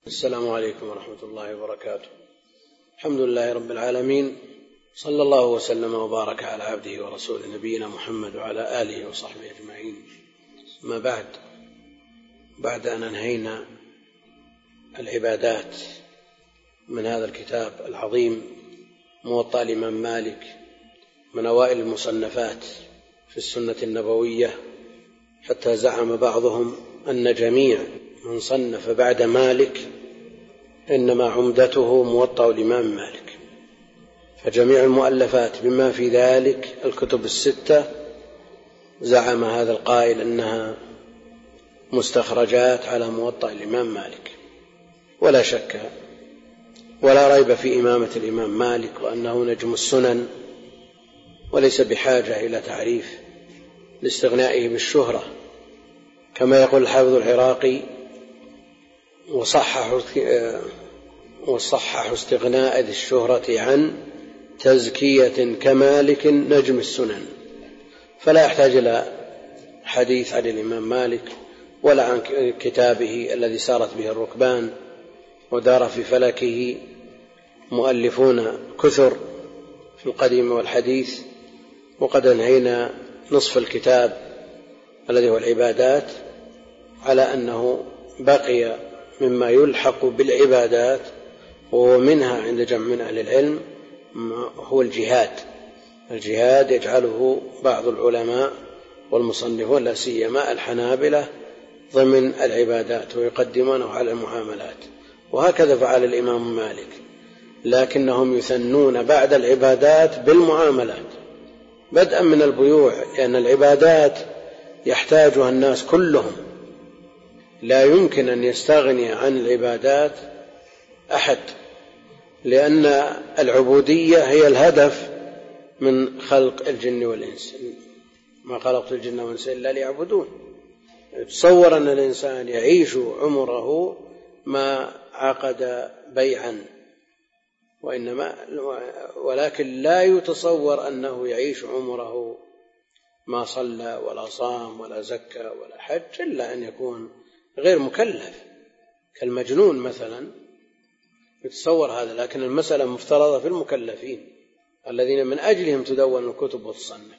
السلام عليكم ورحمة الله وبركاته. الحمد لله رب العالمين، صلى الله وسلم وبارك على عبده ورسوله نبينا محمد وعلى آله وصحبه أجمعين. ما بعد أن أنهينا العبادات من هذا الكتاب العظيم موطأ الإمام مالك من أوائل المصنفات في السنة النبوية، حتى زعم بعضهم أن جميع من صنف بعد مالك إنما عمدته موطأ الإمام مالك، فجميع المؤلفات بما في ذلك الكتب الستة زعم هذا القائل أنها مستخرجات على موطأ الإمام مالك. ولا شك ولا ريب في إمامة الإمام مالك وأنه نجم السنن، وليس بحاجة إلى تعريف لاستغنائه بالشهرة، كما يقول الحافظ العراقي: وصحح استغناء ذي الشهرة عن تزكية كمالك نجم السنن. فلا يحتاج إلى حديث عن الإمام مالك ولا عن كتابه الذي سارت به الركبان ودار في فلكه مؤلفون كثر في القديم والحديث، وقد انهينا نصف الكتاب الذي هو العبادات على أنه بقي مما يلحق بالعبادات، ومنها عند جمع من أهل العلم هو الجهاد يجعله بعض العلماء والمصنفون لا سيما الحنابلة ضمن العبادات ويقدمونه على المعاملات، وهكذا فعل الإمام مالك، لكنهم يثنون بعد العبادات بالمعاملات بدءا من البيوع، لأن العبادات يحتاجها الناس كلهم، لا يمكن أن يستغني عن العبادات أحد، لأن العبودية هي الهدف من خلق الجن والإنس. ما خلقت الجن والإنس إلا ليعبدون. تصور أن الإنسان يعيش عمره ما عقد بيعا، ولكن لا يتصور أنه يعيش عمره ما صلى ولا صام ولا زكى ولا حج، إلا أن يكون غير مكلف كالمجنون مثلا، يتصور هذا. لكن المسألة مفترضة في المكلفين الذين من أجلهم تدون الكتب وتصنف.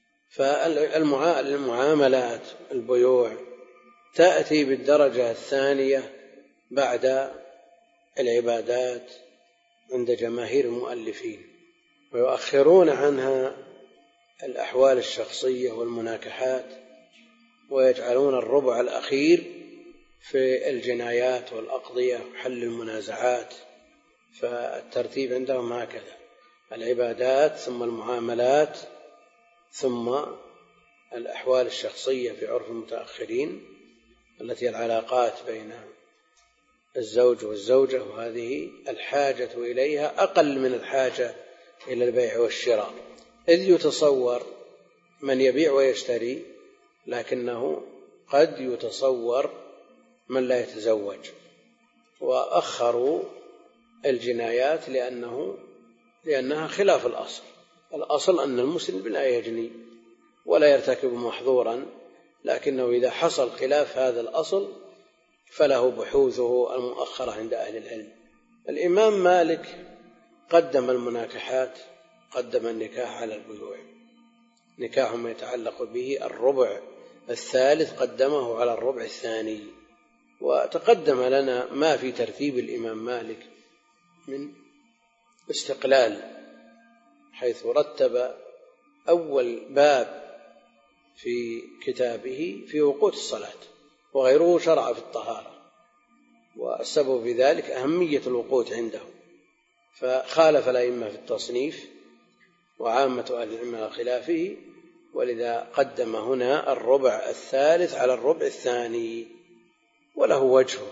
فالمعاملات البيوع تأتي بالدرجة الثانية بعد العبادات عند جماهير المؤلفين، ويؤخرون عنها الأحوال الشخصية والمناكحات، ويجعلون الربع الأخير في الجنايات والأقضية وحل المنازعات. فالترتيب عندهم هكذا: العبادات ثم المعاملات ثم الأحوال الشخصية في عرف المتأخرين التي العلاقات بين الزوج والزوجة، وهذه الحاجة إليها أقل من الحاجة إلى البيع والشراء، إذ يتصور من يبيع ويشتري، لكنه قد يتصور من لا يتزوج. وأخروا الجنايات لأنها خلاف الأصل أن المسلم لا يجني ولا يرتكب محظورا، لكنه إذا حصل خلاف هذا الأصل فله بحوثه المؤخرة عند أهل العلم. الإمام مالك قدم المناكحات، قدم النكاح على البيوع، نكاح ما يتعلق به الربع الثالث قدمه على الربع الثاني. وتقدم لنا ما في ترتيب الإمام مالك من استقلال، حيث رتب أول باب في كتابه في وقوت الصلاة، وغيره شرع في الطهارة، والسبب في ذلك أهمية الوقوت عنده، فخالف الأئمة في التصنيف وعامة أهل العلم على خلافه، ولذا قدم هنا الربع الثالث على الربع الثاني. وله وجهه،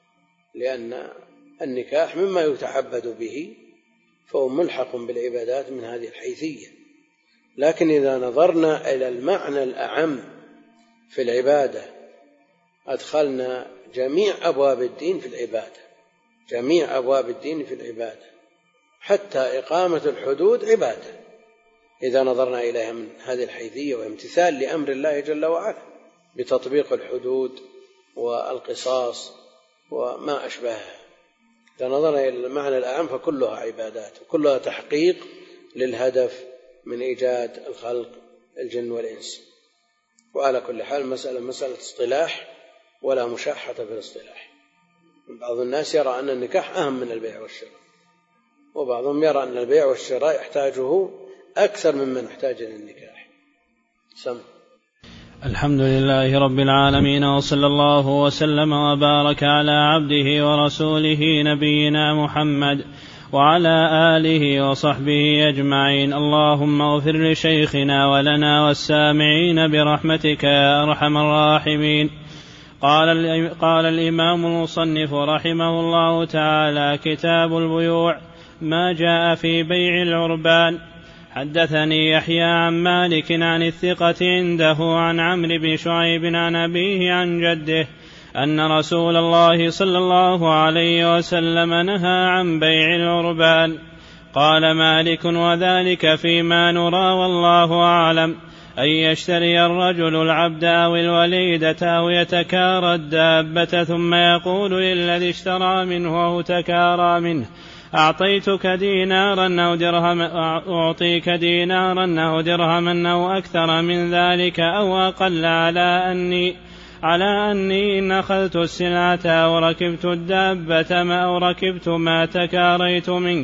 لأن النكاح مما يتعبد به فهو ملحق بالعبادات من هذه الحيثية. لكن إذا نظرنا إلى المعنى الأعم في العبادة أدخلنا جميع أبواب الدين في العبادة، حتى إقامة الحدود عبادة إذا نظرنا إليها من هذه الحيثية، وامتثال لأمر الله جل وعلا بتطبيق الحدود والقصاص وما أشبهها. إذا نظرنا إلى المعنى الأعم فكلها عبادات وكلها تحقيق للهدف من إيجاد الخلق الجن والإنس. وعلى كل حال مسألة اصطلاح ولا مشاحة في الاصطلاح. بعض الناس يرى أن النكاح أهم من البيع والشراء، وبعضهم يرى أن البيع والشراء يحتاجه أكثر مما نحتاج للنكاح. الحمد لله رب العالمين، وصلى الله وسلم وبارك على عبده ورسوله نبينا محمد وعلى آله وصحبه أجمعين. اللهم اغفر لشيخنا ولنا والسامعين برحمتك يا أرحم الراحمين. قال الإمام المصنف رحمه الله تعالى: كتاب البيوع، ما جاء في بيع العربان. حدثني يحيى عن مالك عن الثقة عنده عن عمرو بن شعيب عن أبيه عن جده أن رسول الله صلى الله عليه وسلم نهى عن بيع العربان. قال مالك: وذلك فيما نرى والله أعلم، أن يشتري الرجل العبد أو الوليدة أو يتكارى الدابة ثم يقول للذي اشترى منه أو تكارى منه: أعطيتك دينارا أو درهما، أعطيك دينارا أو درهما أو أكثر من ذلك أو أقل، على أني إن أخذت السلعة أو ركبت الدابة أو ركبت ما تكاريت منك،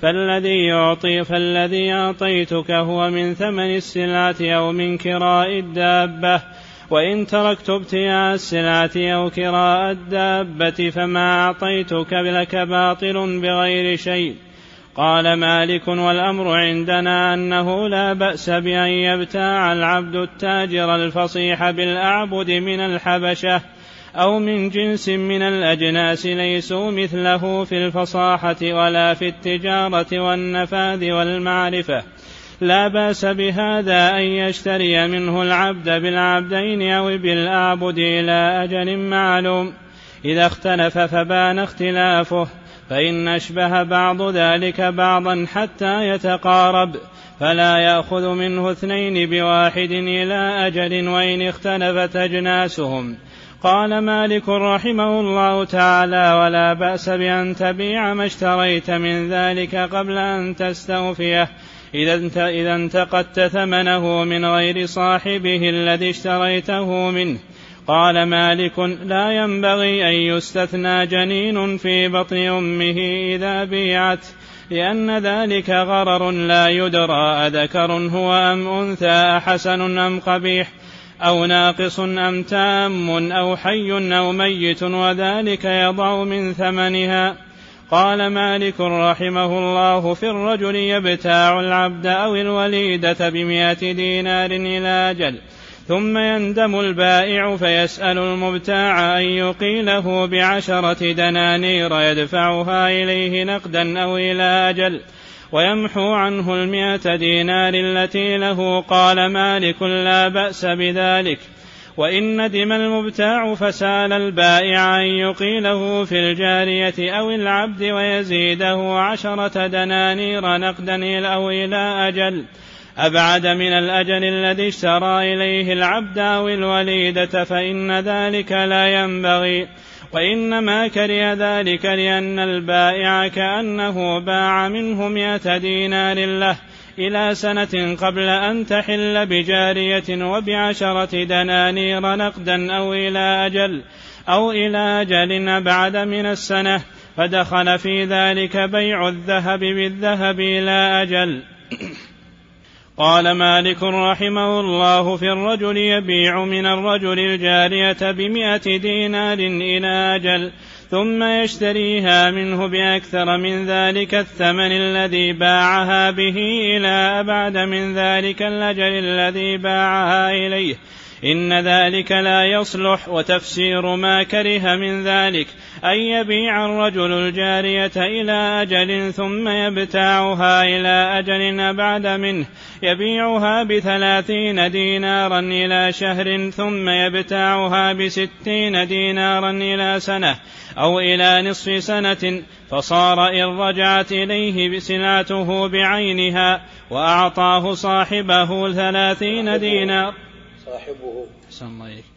فالذي أعطيتك هو من ثمن السلعة أو من كراء الدابة، وإن تركت ابتياع السلعة أو كراء الدابة فما أعطيتك لك باطل بغير شيء. قال مالك: والأمر عندنا أنه لا بأس بأن يبتاع العبد التاجر الفصيح بالأعبد من الحبشة أو من جنس من الأجناس ليسوا مثله في الفصاحة ولا في التجارة والنفاذ والمعرفة، لا بأس بهذا أن يشتري منه العبد بالعبدين أو بالأعبد إلى أجل معلوم. إذا اختلف فبان اختلافه، فإن أشبه بعض ذلك بعضا حتى يتقارب فلا يأخذ منه اثنين بواحد إلى أجل وإن اختلفت أجناسهم. قال مالك رحمه الله تعالى: ولا بأس بأن تبيع ما اشتريت من ذلك قبل أن تستوفيه إذا انتقدت ثمنه من غير صاحبه الذي اشتريته منه. قال مالك: لا ينبغي أن يستثنى جنين في بطن أمه إذا بيعت، لأن ذلك غرر لا يدرى أذكر هو أم أنثى، أحسن أم قبيح، أو ناقص أم تام، أو حي أو ميت، وذلك يضع من ثمنها. قال مالك رحمه الله: في الرجل يبتاع العبد أو الوليدة ب100 دينار إلى أجل، ثم يندم البائع فيسأل المبتاع أن يقيله ب10 دنانير يدفعها إليه نقدا أو إلى أجل، ويمحو عنه 100 دينار التي له. قال مالك: لا بأس بذلك. وإن ندم المبتاع فسأل البائع أن يقيله في الجارية أو العبد ويزيده 10 دنانير نقدا أو إلى أجل أبعد من الأجل الذي اشترى إليه العبد أو الوليدة، فإن ذلك لا ينبغي. وإنما كره ذلك لأن البائع كأنه باع منه 100 دينار له إلى سنة قبل أن تحل بجارية وب10 دنانير نقدا أو إلى أجل أبعد من السنة، فدخل في ذلك بيع الذهب بالذهب إلى أجل. قال مالك رحمه الله: في الرجل يبيع من الرجل الجارية ب100 دينار إلى أجل، ثم يشتريها منه بأكثر من ذلك الثمن الذي باعها به إلى أبعد من ذلك الأجل الذي باعها إليه، إن ذلك لا يصلح. وتفسير ما كره من ذلك أن يبيع الرجل الجارية إلى أجل ثم يبتاعها إلى أجل أبعد منه، يبيعها ب30 دينارا إلى شهر ثم يبتاعها ب60 دينارا إلى سنة أو إلى نصف سنة، فصار إن رجعت إليه بسلعته بعينها وأعطاه صاحبه 30 دينار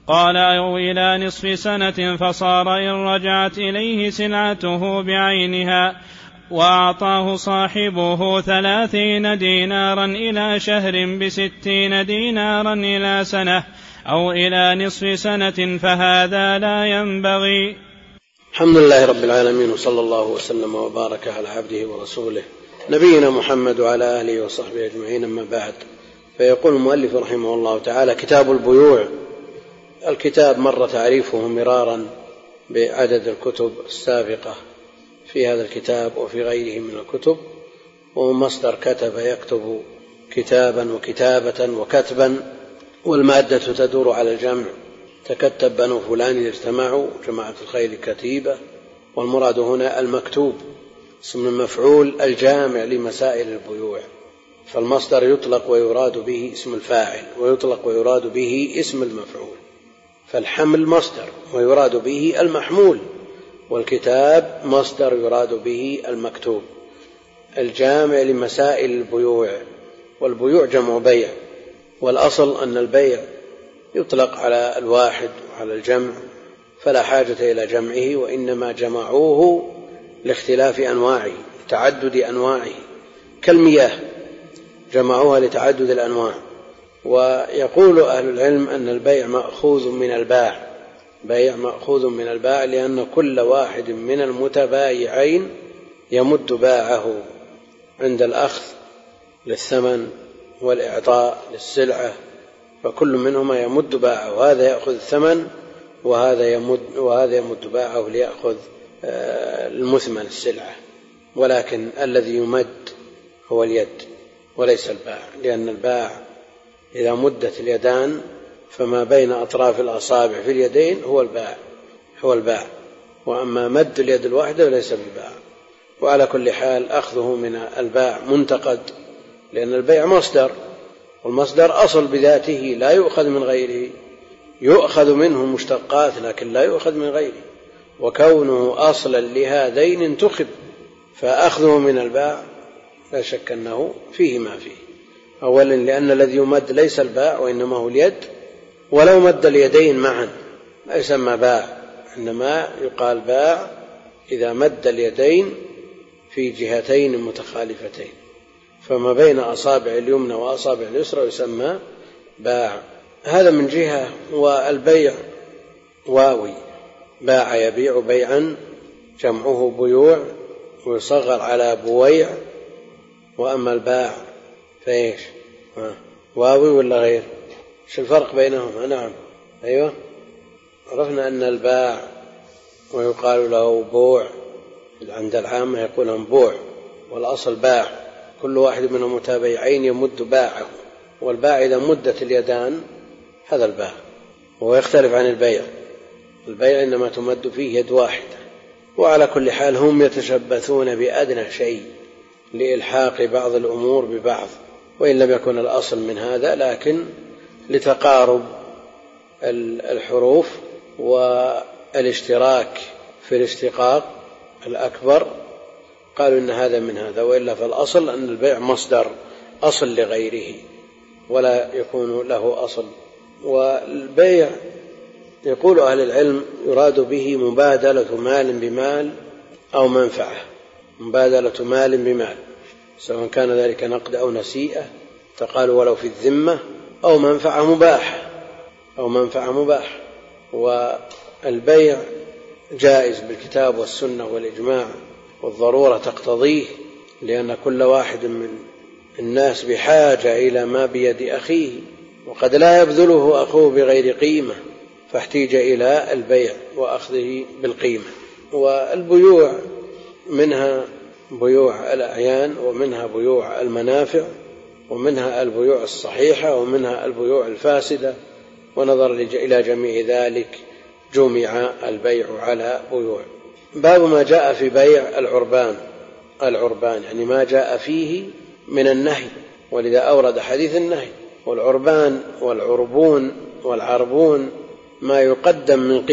قال أو إلى نصف سنة، فصار إن رجعت إليه سلعته بعينها وأعطاه صاحبه 30 دينارا إلى شهر ب60 دينارا إلى سنة أو إلى نصف سنة فهذا لا ينبغي. الحمد لله رب العالمين، وصلى الله وسلم وبارك على عبده ورسوله نبينا محمد وعلى آله وصحبه أجمعين، أما بعد. فيقول المؤلف رحمه الله تعالى: كتاب البيوع. الكتاب مر تعريفه مرارا بعدد الكتب السابقة في هذا الكتاب وفي غيره من الكتب، وهو مصدر كتب يكتب كتابا وكتابة وكتبا، والمادة تدور على الجمع. تكتب بنو فلان اجتمعوا، جماعة الخير كتيبة. والمراد هنا المكتوب، اسم المفعول الجامع لمسائل البيوع. فالمصدر يطلق ويراد به اسم الفاعل، ويطلق ويراد به اسم المفعول. فالحمل مصدر ويراد به المحمول، والكتاب مصدر يراد به المكتوب، الجامع لمسائل البيوع. والبيوع جمع بيع، والأصل أن البيع يطلق على الواحد وعلى الجمع، فلا حاجة إلى جمعه، وإنما جمعوه لاختلاف أنواعه، لتعدد أنواعه، كالمياه جمعوها لتعدد الأنواع. ويقول أهل العلم أن البيع مأخوذ من الباع، بيع مأخوذ من الباع، لأن كل واحد من المتبايعين يمد باعه عند الأخذ للثمن والإعطاء للسلعة، فكل منهما يمد باعه، هذا يأخذ الثمن وهذا يمد باعه ليأخذ المثمن السلعة. ولكن الذي يمد هو اليد وليس الباع، لأن الباع إذا مدت اليدان فما بين أطراف الأصابع في اليدين هو الباع، وأما مد اليد الواحدة ليس بالباع. وعلى كل حال أخذه من الباع منتقد، لأن البيع مصدر، والمصدر أصل بذاته لا يؤخذ من غيره، يؤخذ منه مشتقات لكن لا يؤخذ من غيره، وكونه أصلا لهذين انتخب، فأخذه من الباع لا شك أنه فيه ما فيه. أولا لأن الذي يمد ليس الباع وإنما هو اليد، ولو مد اليدين معا لا يسمى باع، إنما يقال باع إذا مد اليدين في جهتين متخالفتين، فما بين أصابع اليمنى وأصابع اليسرى يسمى باع. هذا من جهة. والبيع واوي، باع يبيع بيعا، جمعه بيوع ويصغر على بويع. وأما الباع فإيش؟ واوي ولا غير؟ ايش الفرق بينهما؟ نعم، أيوة، عرفنا أن الباع ويقال له بوع، عند العامة يقولون بوع، والأصل باع. كل واحد من المتبايعين يمد باعه، والباع إذا مدت اليدان هذا الباع، وهو يختلف عن البيع. البيع إنما تمد فيه يد واحدة. وعلى كل حال هم يتشبثون بأدنى شيء لإلحاق بعض الأمور ببعض، وإن لم يكن الأصل من هذا، لكن لتقارب الحروف والاشتراك في الاشتقاق الأكبر قالوا إن هذا من هذا، وإلا فالأصل أن البيع مصدر أصل لغيره ولا يكون له أصل. والبيع يقول أهل العلم يراد به مبادلة مال بمال أو منفعة، مبادلة مال بمال، سواء كان ذلك نقد أو نسيئة، فقالوا ولو في الذمة، أو منفعة مباح. والبيع جائز بالكتاب والسنة والإجماع، والضرورة تقتضيه، لأن كل واحد من الناس بحاجة إلى ما بيد أخيه، وقد لا يبذله أخوه بغير قيمة، فاحتيج إلى البيع وأخذه بالقيمة. والبيوع منها بيوع الأعيان، ومنها بيوع المنافع، ومنها البيوع الصحيحة، ومنها البيوع الفاسدة، ونظر إلى جميع ذلك جمع البيع على بيوع. باب ما جاء في بيع العربان يعني ما جاء فيه من النهي، ولذا أورد حديث النهي. والعربان والعربون والعربون ما يقدم من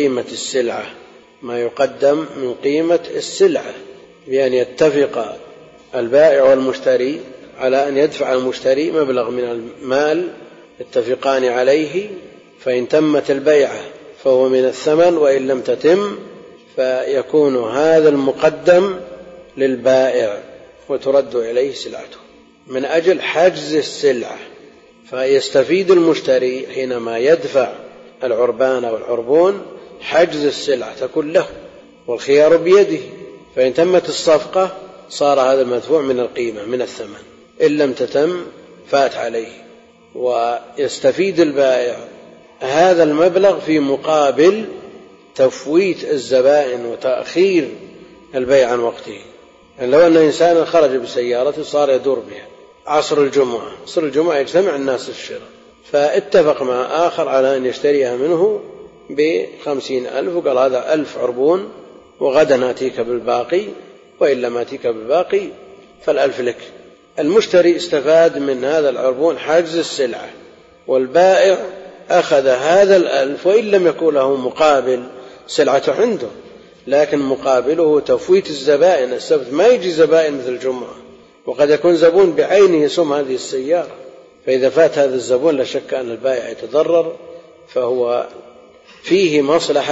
قيمة السلعة، بأن يتفق البائع والمشتري على أن يدفع المشتري مبلغ من المال يتفقان عليه، فإن تمت البيعة فهو من الثمن، وإن لم تتم فيكون هذا المقدم للبائع وترد إليه سلعته من أجل حجز السلعة. فيستفيد المشتري حينما يدفع العربان أو العربون حجز السلعة تكون له والخيار بيده. فإن تمت الصفقة صار هذا المدفوع من القيمة من الثمن، إن لم تتم فات عليه. ويستفيد البائع هذا المبلغ في مقابل تفويت الزبائن وتأخير البيع عن وقته. يعني لو أن إنسانا خرج بسيارته صار يدور بها عصر الجمعة يجتمع الناس الشراء، فاتفق مع آخر على أن يشتريها منه ب50,000 وقال هذا 1000 عربون وغدا نأتيك بالباقي، وإن لم أتيك بالباقي فال1000 لك. المشتري استفاد من هذا العربون حجز السلعة، والبائع أخذ هذا 1000 وإن لم يكن له مقابل سلعته عنده، لكن مقابله تفويت الزبائن. السبت ما يجي زبائن مثل الجمعة، وقد يكون زبون بعينه يسوم هذه السيارة، فإذا فات هذا الزبون لا شك أن البائع يتضرر. فهو فيه مصلحة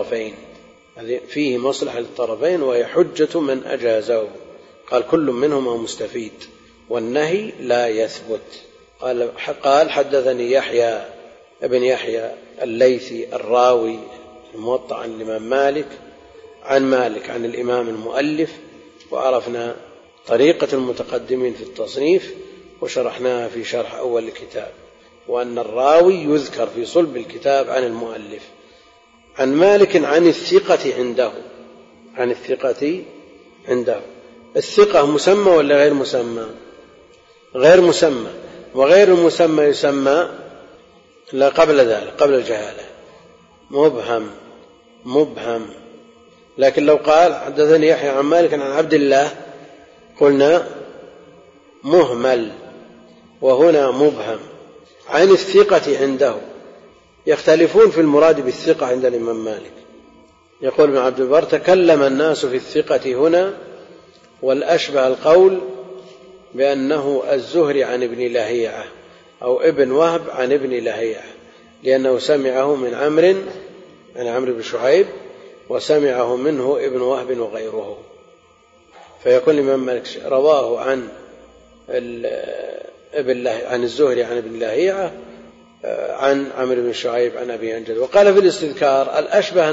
للطرفين، وهي حجة من أجازه. قال كل منهما مستفيد والنهي لا يثبت. قال حدثني يحيى ابن يحيى الليثي الراوي الموطأ عن الإمام مالك عن الإمام المؤلف، وعرفنا طريقة المتقدمين في التصنيف وشرحناها في شرح أول الكتاب، وأن الراوي يذكر في صلب الكتاب عن المؤلف. عن مالك عن الثقة عنده. الثقة مسمى ولا غير مسمى؟ غير مسمى، وغير المسمى يسمى لا قبل ذلك قبل الجهالة مبهم. لكن لو قال حدثني يحيى عن مالك عن عبد الله قلنا مهمل، وهنا مبهم. عن الثقة عنده يختلفون في المراد بالثقة عند الإمام مالك. يقول ابن عبد البر تكلم الناس في الثقة هنا، والأشبه القول بأنه الزهري عن ابن لهيعة أو ابن وهب عن ابن لهيعة، لأنه سمعه من عمرو بن شعيب، وسمعه منه ابن وهب وغيره. فيقول الإمام مالك رواه عن الزهري عن ابن لهيعة عن عمرو بن شعيب عن أبي أنجد. وقال في الاستذكار الأشبه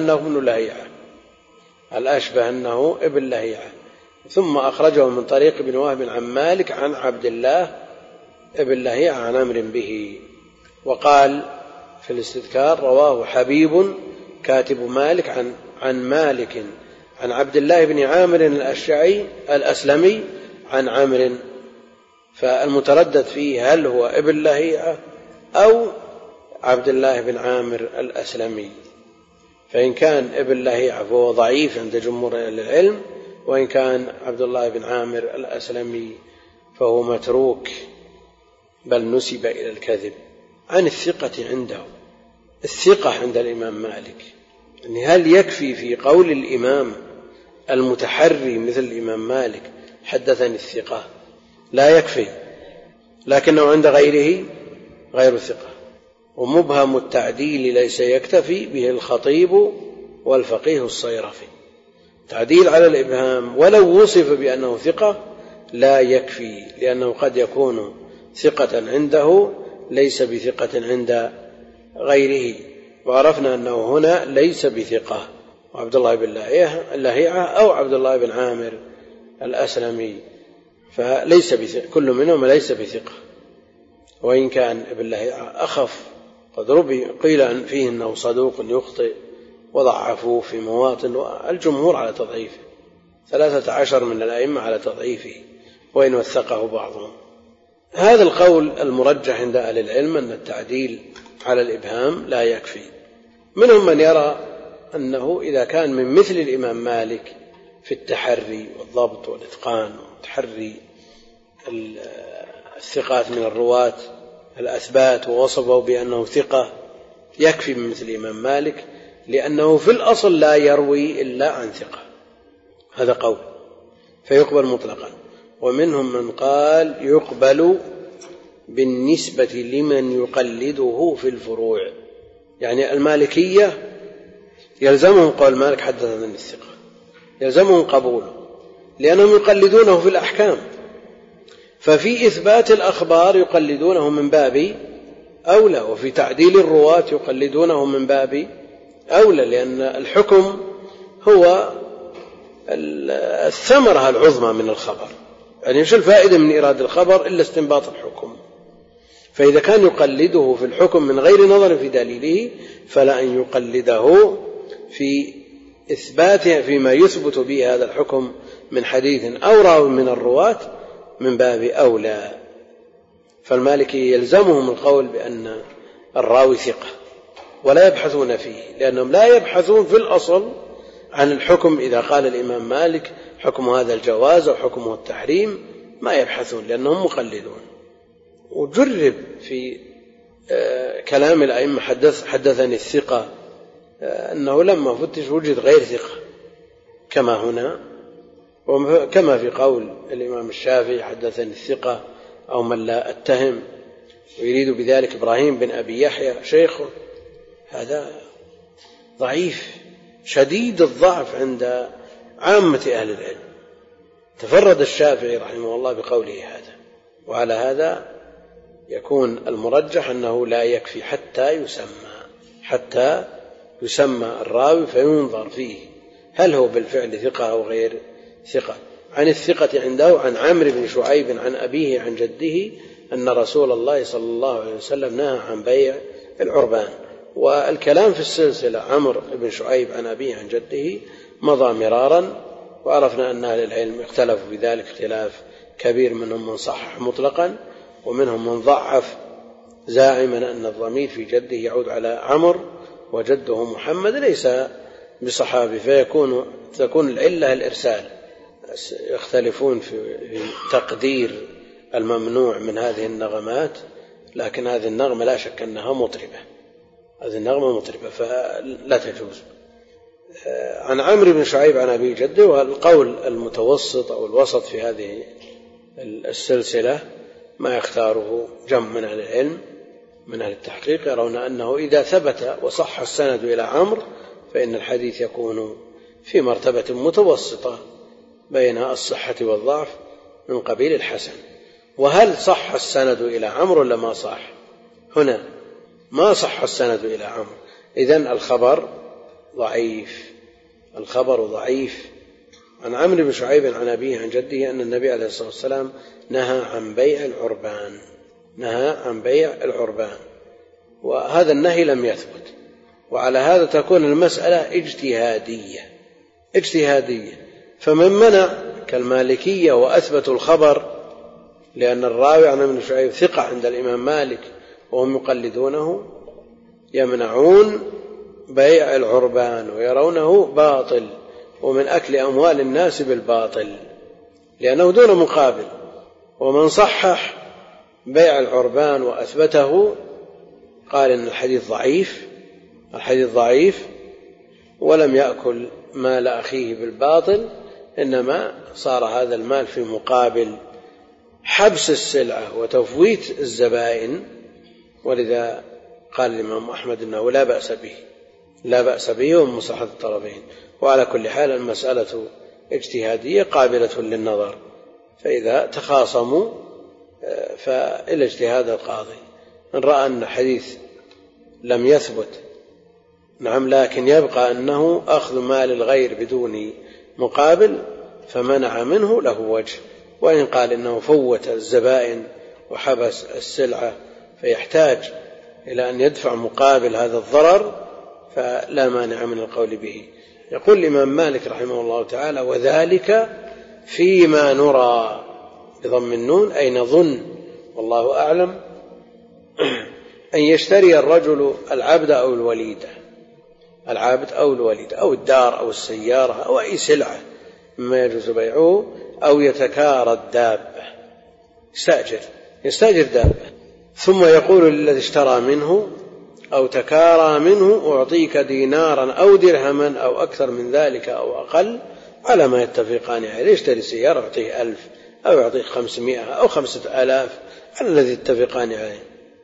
أنه ابن لهيعة، ثم أخرجه من طريق ابن وهب عن مالك عن عبد الله ابن لهيعة عن عمرو به. وقال في الاستذكار رواه حبيب كاتب مالك عن مالك عن عبد الله بن عامر الأشعري الأسلمي عن عمرو، فالمتردد فيه هل هو ابن لهيعة أو عبد الله بن عامر الأسلمي. فإن كان ابن لهيعة فهو ضعيف عند جمهور أهل العلم، وإن كان عبد الله بن عامر الأسلمي فهو متروك بل نسب إلى الكذب. عن الثقة عنده، الثقة عند الإمام مالك، يعني هل يكفي في قول الإمام المتحري مثل الإمام مالك حدثني الثقة؟ لا يكفي، لكنه عند غيره غير ثقة. ومبهم التعديل ليس يكتفي به الخطيب والفقيه الصيرفي. تعديل على الإبهام ولو وصف بأنه ثقة لا يكفي، لأنه قد يكون ثقة عنده ليس بثقة عند غيره. وعرفنا أنه هنا ليس بثقة، وعبد الله بن لهيعة أو عبد الله بن عامر الأسلمي فليس بثقة، كل منهم ليس بثقة. وإن كان ابن لهيعة أخف، قد قيل فيه أنه صدوق يخطئ وضعفوه في مواطن، والجمهور على تضعيفه، 13 من الأئمة على تضعيفه، وإن وثقه بعضهم. هذا القول المرجح عند أهل العلم أن التعديل على الإبهام لا يكفي. منهم من يرى أنه إذا كان من مثل الإمام مالك في التحري والضبط والإتقان وتحري الثقات من الرواة الأثبات ووصفه بأنه ثقة، يكفي من مثل الإمام مالك، لأنه في الأصل لا يروي إلا عن ثقة. هذا قول فيقبل مطلقا. ومنهم من قال يقبل بالنسبة لمن يقلده في الفروع، يعني المالكية يلزمهم قول مالك حدثنا الثقة، يلزمهم قبوله لأنهم يقلدونه في الأحكام، ففي إثبات الأخبار يقلدونه من باب أولى، وفي تعديل الرواة يقلدونه من باب أولى، لأن الحكم هو الثمرة العظمى من الخبر، يعني ايش الفائدة من إيراد الخبر إلا استنباط الحكم؟ فإذا كان يقلده في الحكم من غير نظر في دليله فلا أن يقلده في إثباته فيما يثبت به هذا الحكم من حديث أو راو من الرواة من باب أولى. فالمالكي يلزمهم القول بأن الراوي ثقة ولا يبحثون فيه، لأنهم لا يبحثون في الأصل عن الحكم. إذا قال الإمام مالك حكم هذا الجواز أو حكمه التحريم ما يبحثون لأنهم مقلدون. وجرب في كلام الأئمة حدثني الثقة أنه لما فتش وجد غير ثقة كما هنا، وكما في قول الإمام الشافعي حدثني الثقة أو من لا أتهم، ويريد بذلك إبراهيم بن أبي يحيى شيخه، هذا ضعيف شديد الضعف عند عامة أهل العلم. تفرد الشافعي رحمه الله بقوله هذا، وعلى هذا يكون المرجح أنه لا يكفي حتى يسمى الراوي فينظر فيه هل هو بالفعل ثقة أو غير ثقة. عن الثقة عنده عن عمرو بن شعيب عن أبيه عن جده أن رسول الله صلى الله عليه وسلم نهى عن بيع العربان. والكلام في السلسلة عمرو بن شعيب عن أبيه عن جده مضى مرارا، وعرفنا أن أهل العلم اختلفوا في ذلك اختلاف كبير، منهم من صحح مطلقا ومنهم من ضعف زاعما أن الضمير في جده يعود على عمرو وجده محمد ليس بصحابي، تكون العلة الإرسال. يختلفون في تقدير الممنوع من هذه النغمات، لكن هذه النغمة لا شك أنها مطربة، هذه النغمة مطربة فلا تجوز. عن عمرو بن شعيب عن أبي جده، والقول المتوسط أو الوسط في هذه السلسلة ما يختاره جمع من أهل العلم من أهل التحقيق، يرون أنه إذا ثبت وصح السند إلى عمرو فإن الحديث يكون في مرتبة متوسطة بين الصحة والضعف من قبيل الحسن. وهل صح السند إلى عمرو ولا ما صح؟ هنا ما صح السند إلى عمرو، إذن الخبر ضعيف. عن عمرو بن شعيب عن أبيه عن جده أن النبي عليه الصلاة والسلام نهى عن بيع العربان، وهذا النهي لم يثبت، وعلى هذا تكون المسألة اجتهادية. فمن منع كالمالكية وأثبتوا الخبر لأن الراوي عن ابن شعيب ثقة عند الإمام مالك وهم يقلدونه، يمنعون بيع العربان ويرونه باطل ومن أكل أموال الناس بالباطل لأنه دون مقابل. ومن صحح بيع العربان وأثبته قال إن الحديث ضعيف ولم يأكل مال أخيه بالباطل، إنما صار هذا المال في مقابل حبس السلعة وتفويت الزبائن، ولذا قال الإمام أحمد إنه لا بأس به ومن مصلحة الطرفين. وعلى كل حال المسألة اجتهادية قابلة للنظر، فإذا تخاصموا فإلى اجتهاد القاضي. إن رأى أن حديث لم يثبت لكن يبقى أنه أخذ مال الغير بدون مقابل فمنع منه له وجه، وإن قال إنه فوت الزبائن وحبس السلعة فيحتاج إلى أن يدفع مقابل هذا الضرر فلا مانع من القول به. يقول الإمام مالك رحمه الله تعالى: وذلك فيما نرى بضم النون أي نظن والله أعلم أن يشتري الرجل العبد أو الوليدة، أو الدار أو السيارة أو أي سلعة مما يجوز بيعه، أو يتكارى الدابة، يستأجر دابة، ثم يقول للذي اشترى منه أو تكارى منه: أعطيك دينارا أو درهما أو أكثر من ذلك أو أقل على ما يتفقان عليه. يشتري سيارة يعطيه 1000 أو يعطيه 500 أو 5000 على الذي يتفقان عليه.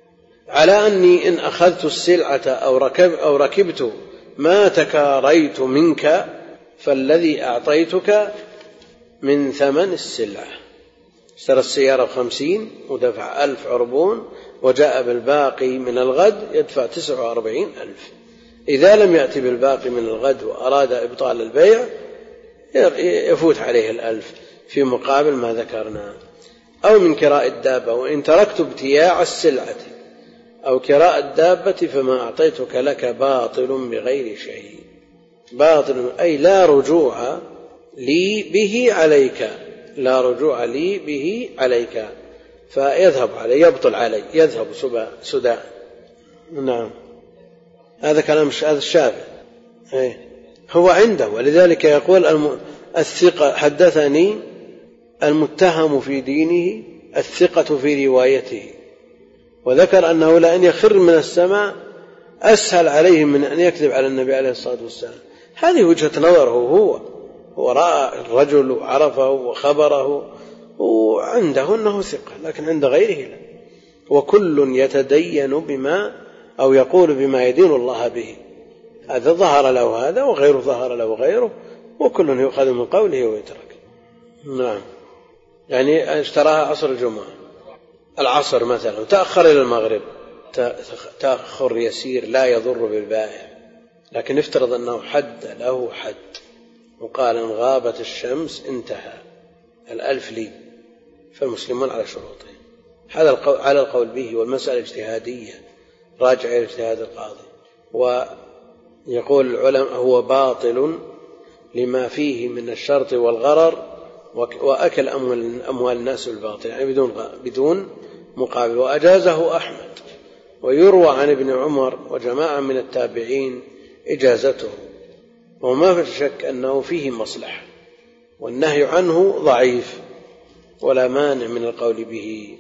على أني إن أخذت السلعة أو ركبت ما تكاريت منك فالذي أعطيتك من ثمن السلعة. اشترى السيارة ب50 ودفع 1000 عربون وجاء بالباقي من الغد يدفع 49,000. إذا لم يأتي بالباقي من الغد وأراد إبطال البيع يفوت عليه 1000 في مقابل ما ذكرنا. أو من كراء الدابة، وإن تركت ابتياع السلعة أو كراء الدابة فما أعطيتك لك باطل بغير شيء. باطل أي لا رجوع لي به عليك، لا رجوع لي به عليك، فيذهب علي، يبطل علي، يذهب سداء. نعم، هذا كلام هذا الشافعي هو عنده. ولذلك يقول الثقة حدثني المتهم في دينه الثقة في روايته، وذكر أنه لأن يخر من السماء أسهل عليه من أن يكذب على النبي عليه الصلاة والسلام. هذه وجهة نظره، هو رأى الرجل وعرفه وخبره وعنده أنه ثقة، لكن عند غيره لا. وكل يتدين بما أو يقول بما يدين الله به، هذا ظهر له هذا وغيره ظهر له غيره، وكل يؤخذ من قوله ويترك. نعم، يعني اشتراها عصر الجمعة، العصر مثلا وتأخر إلى المغرب، تأخر يسير لا يضر بالبائع، لكن افترض أنه حد له حد وقال إن غابت الشمس انتهى 1000 لي، فالمسلمون على شروطهم. هذا على القول به، والمسألة اجتهادية راجع إلى اجتهاد القاضي. ويقول العلماء هو باطل لما فيه من الشرط والغرر وأكل أموال الناس بالباطل، يعني بدون مقابل. وأجازه أحمد، ويروى عن ابن عمر وجماعة من التابعين إجازته، وما في شك أنه فيه مصلحة، والنهي عنه ضعيف ولا مانع من القول به.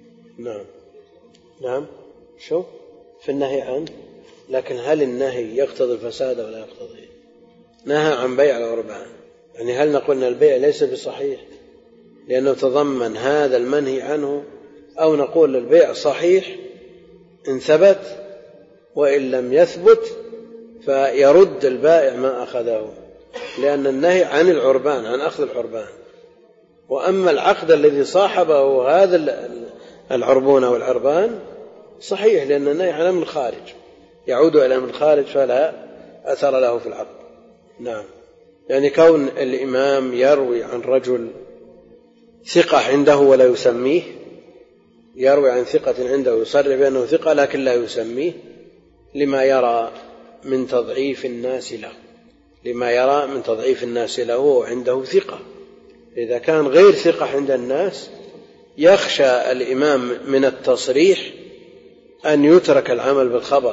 نعم شو في النهي عنه، لكن هل النهي يقتضي الفساد ولا يقتضي؟ نهى عن بيع العربان، يعني هل نقول أن البيع ليس بصحيح لأنه تضمن هذا المنهي عنه، أو نقول البيع صحيح إن ثبت، وإن لم يثبت فيرد البائع ما أخذه، لأن النهي عن العربان، عن أخذ العربان. وأما العقد الذي صاحبه هذا العربون والعربان صحيح، لأن النهي عن أمر الخارج يعود إلى أمر الخارج فلا أثر له في العقد. نعم، يعني كون الإمام يروي عن رجل ثقة عنده ولا يسميه، يروي عن ثقة عنده ويصرح بأنه ثقة لكن لا يسميه، لما يرى من تضعيف الناس له، لما يرى من تضعيف الناس له وعنده ثقة. إذا كان غير ثقة عند الناس يخشى الإمام من التصريح أن يترك العمل بالخبر،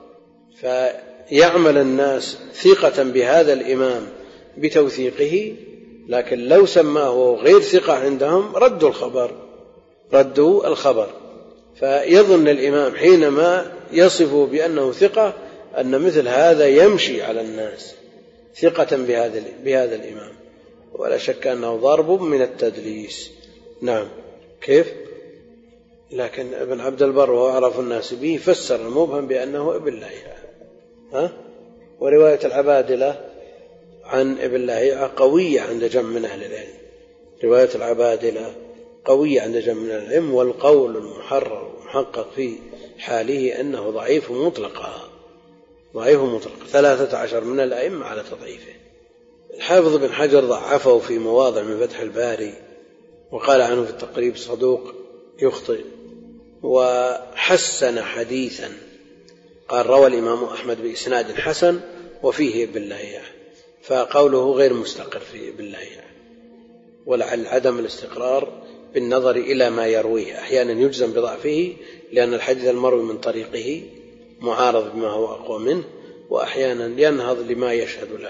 فيعمل الناس ثقة بهذا الإمام بتوثيقه، لكن لو سماه غير ثقة عندهم ردوا الخبر. فيظن الإمام حينما يصفه بأنه ثقة أن مثل هذا يمشي على الناس ثقة بهذا الإمام، ولا شك أنه ضرب من التدليس. نعم، كيف؟ لكن ابن عبد البر وهو أعرف الناس به فسر المبهم بأنه ابن لهيعة. ورواية العبادلة عن ابن لهيعة قوية عند جمع من أهل العلم، رواية العبادلة قوية عند جمع من أهل العلم، والقول المحرر المحقق في حاله أنه ضعيف مطلقا، 13 من الأئمة على تضعيفه. الحافظ بن حجر ضعفه في مواضع من فتح الباري، وقال عنه في التقريب صدوق يخطئ، وحسن حديثا، قال روى الإمام أحمد بإسناد حسن وفيه ابن لهيعة، فقوله غير مستقر في ابن لهيعة، ولعل عدم الاستقرار بالنظر إلى ما يرويه، أحيانا يجزم بضعفه لأن الحديث المروي من طريقه معارض بما هو أقوى منه، وأحيانا ينهض لما يشهد له،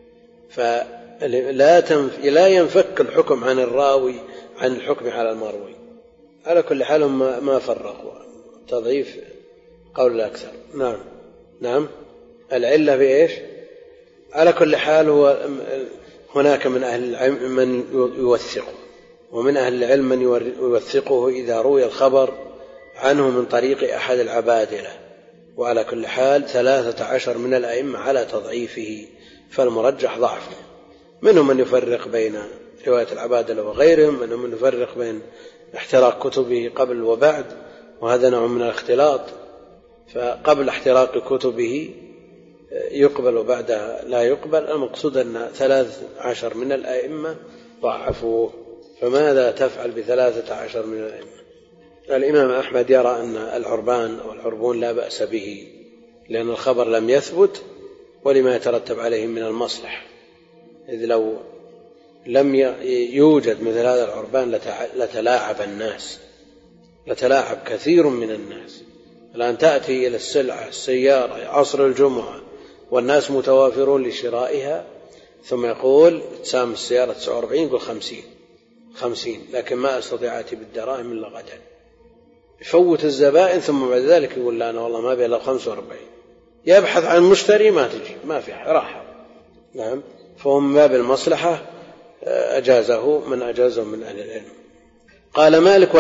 فلا ينفك الحكم عن الراوي عن الحكم على المروي. على كل حال ما فرقوا، تضعيف قول الأكثر. نعم، العلة بإيش؟ على كل حال هو هناك من أهل العلم من يوثقه، ومن أهل العلم من يوثقه إذا روي الخبر عنه من طريق أحد العبادلة. وعلى كل حال 13 من الأئمة على تضعيفه، فالمرجح ضعفه. منهم من يفرق بين رواية العبادلة وغيرهم، منهم من يفرق بين احتراق كتبه قبل وبعد، وهذا نوع من الاختلاط، فقبل احتراق كتبه يقبل وبعدها لا يقبل. المقصود أن 13 من الأئمة ضعفوه، فماذا تفعل ب13 من الأئمة؟ الإمام أحمد يرى أن العربان أو العربون لا بأس به، لأن الخبر لم يثبت ولما يترتب عليه من المصلحة، إذ لو لم يوجد مثل هذا العربان لتلاعب الناس، لتلاعب كثير من الناس. الآن تأتي إلى السيارة عصر الجمعة والناس متوافرون لشرائها، ثم يقول تسام السيارة 49، يقول 50، لكن ما أستطيع أتي بالدراهم إلا غدا. يفوت الزبائن، ثم بعد ذلك يقول لا أنا والله ما أبي إلا 45. يبحث عن مشتري ما تجي، ما في راحة. نعم، فهو من باب المصلحة أجازه من أهل العلم. قال مالك: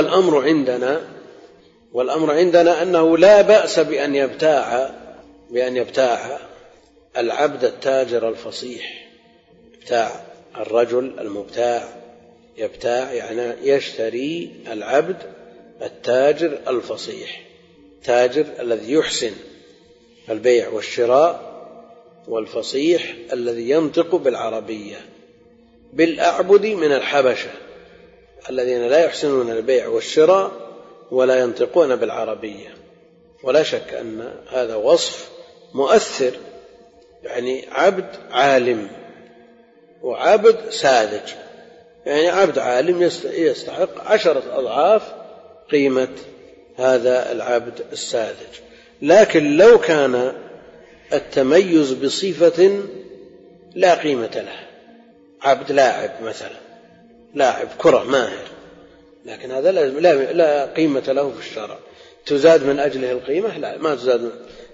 والأمر عندنا أنه لا بأس بأن يبتاع العبد التاجر الفصيح. يبتاع الرجل المبتاع، يبتاع يعني يشتري العبد التاجر الفصيح، تاجر الذي يحسن البيع والشراء، والفصيح الذي ينطق بالعربية، بالأعبد من الحبشة الذين لا يحسنون البيع والشراء ولا ينطقون بالعربية. ولا شك أن هذا وصف مؤثر، يعني عبد عالم وعبد ساذج، يعني عبد عالم يستحق 10 أضعاف قيمة هذا العبد الساذج. لكن لو كان التميز بصفة لا قيمة له، عبد لاعب مثلا، لاعب كرة ماهر، لكن هذا لا قيمة له في الشرع، تزاد من أجله القيمة؟ لا، ما تزاد.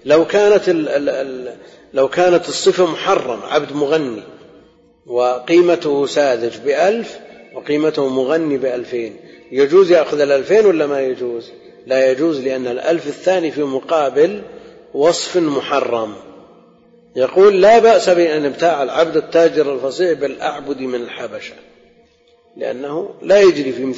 لو كانت الصفة محرم، عبد مغني وقيمته ساذج ب1000 وقيمته مغني ب2000، يجوز يأخذ 2000 ولا ما يجوز؟ لا يجوز، لأن 1000 الثاني في مقابل وصف محرم. يقول لا بأس بأن يبتاع العبد التاجر الفصيح بالأعبد من الحبشة، لأنه لا يجري في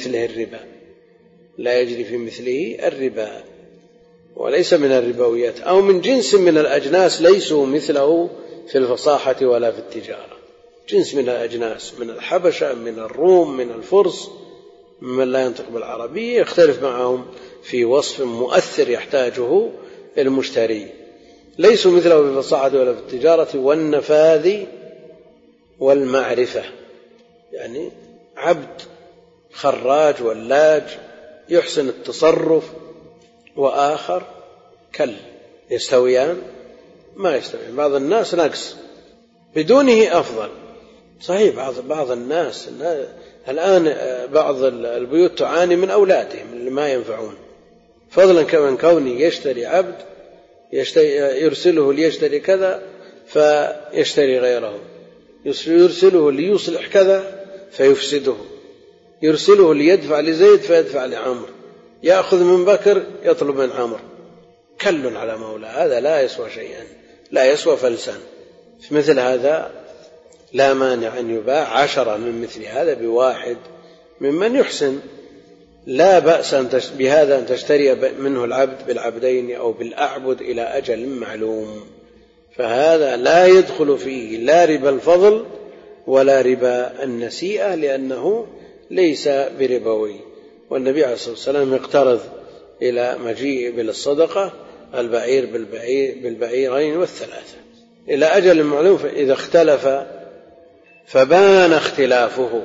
مثله الربا، وليس من الربويات، أو من جنس من الأجناس ليسوا مثله في الفصاحة ولا في التجارة. جنس من الأجناس، من الحبشة، من الروم، من الفرس، من لا ينطق بالعربية، يختلف معهم في وصف مؤثر يحتاجه المشتري. ليسوا مثله في الفصاحة ولا في التجارة والنفاذ والمعرفة، يعني عبد خراج ولاج يحسن التصرف، وآخر كل، يستويان؟ ما يستويان. بعض الناس نقص، بدونه أفضل. صحيح بعض الناس الآن بعض البيوت تعاني من أولادهم اللي ما ينفعون، فضلا كمن كوني يشتري عبد يرسله ليشتري كذا فيشتري غيره، يرسله ليصلح كذا فيفسده، يرسله ليدفع لزيد فيدفع لعمر، يأخذ من بكر يطلب من عمر، كل على مولاه. هذا لا يسوى شيئا، لا يسوى فلسا. في مثل هذا لا مانع أن يباع 10 من مثل هذا بواحد ممن يحسن. لا بأس بهذا أن تشتري منه العبد بالعبدين أو بالأعبد إلى أجل معلوم، فهذا لا يدخل فيه لا ربا الفضل ولا ربا النسيئة، لأنه ليس بربوي. والنبي عليه الصلاة والسلام يقترض إلى مجيء بالصدقة البعير بالبعيرين والثلاثة إلى أجل معلوم، فإذا اختلف فبان اختلافه،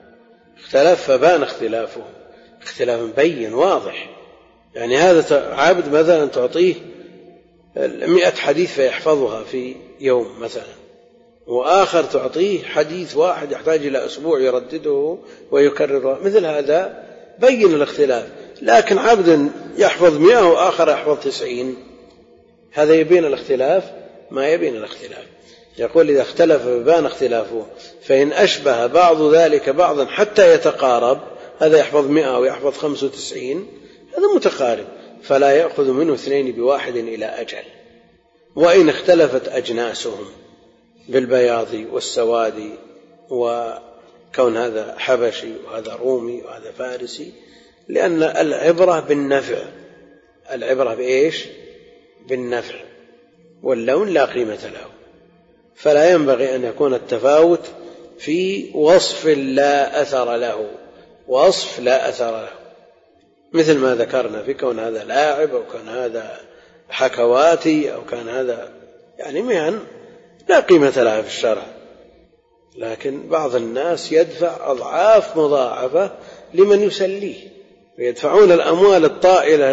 اختلاف بين واضح. يعني هذا عبد مثلا تعطيه 100 حديث فيحفظها في يوم مثلا، وآخر تعطيه حديث واحد يحتاج إلى أسبوع يردده ويكرره، مثل هذا بين الاختلاف. لكن عبد يحفظ 100 وآخر يحفظ 90، هذا يبين الاختلاف؟ ما يبين الاختلاف. يقول إذا اختلف فبان اختلافه، فإن أشبه بعض ذلك بعضا حتى يتقارب، هذا يحفظ 100 ويحفظ 95، هذا متقارب. فلا يأخذ منه 2 بواحد إلى أجل، وإن اختلفت أجناسهم بالبياض والسواد، وكون هذا حبشي وهذا رومي وهذا فارسي، لأن العبرة بالنفع، العبرة بإيش؟ بالنفع، واللون لا قيمة له. فلا ينبغي أن يكون التفاوت في وصف لا أثر له، وصف لا أثر له، مثل ما ذكرنا في كون هذا لاعب أو كان هذا حكواتي أو كان هذا يعني مهن لا قيمة لها في الشرع. لكن بعض الناس يدفع أضعاف مضاعفة لمن يسليه، ويدفعون الأموال الطائلة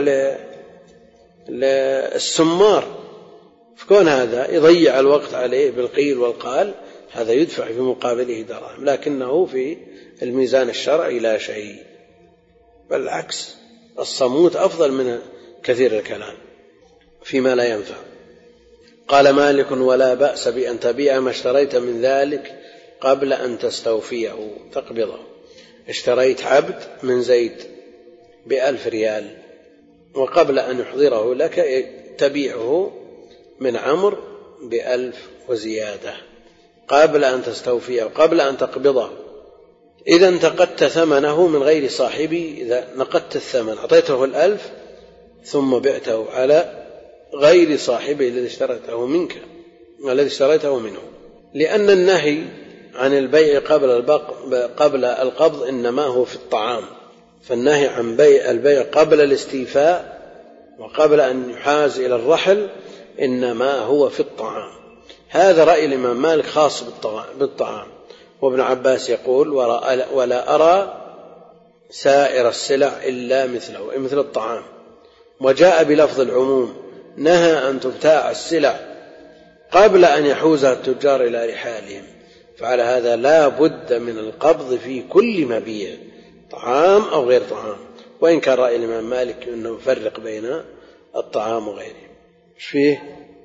للسمار، فكون هذا يضيع الوقت عليه بالقيل والقال، هذا يدفع في مقابله دراهم، لكنه في الميزان الشرعي لا شيء، بل العكس، الصموت أفضل من كثير الكلام فيما لا ينفع. قال مالك: ولا بأس بأن تبيع ما اشتريت من ذلك قبل أن تستوفيه، تقبضه. اشتريت عبد من زيد ب1000 ريال، وقبل أن يحضره لك تبيعه من عمرو ب1000 وزيادة قبل أن تستوفيه، قبل أن تقبضه. إذا انتقدت ثمنه من غير صاحبي، إذا نقدت الثمن أعطيته 1000 ثم بعته على غير صاحبه الذي اشتريته منك، الذي اشتريته منه، لأن النهي عن البيع قبل القبض إنما هو في الطعام، فالنهي عن بيع البيع قبل الاستيفاء وقبل أن يحاز إلى الرحل إنما هو في الطعام. هذا رأي الإمام مالك خاص بالطعام. وابن عباس يقول: ولا أرى سائر السلع إلا مثله، مثل الطعام. وجاء بلفظ العموم: نهى أن تبتاع السلع قبل أن يحوزها التجار إلى رحالهم. فعلى هذا لا بد من القبض في كل مبيع، طعام أو غير طعام، وإن كان رأي الإمام مالك أنه يفرق بين الطعام وغيره. ايش فيه؟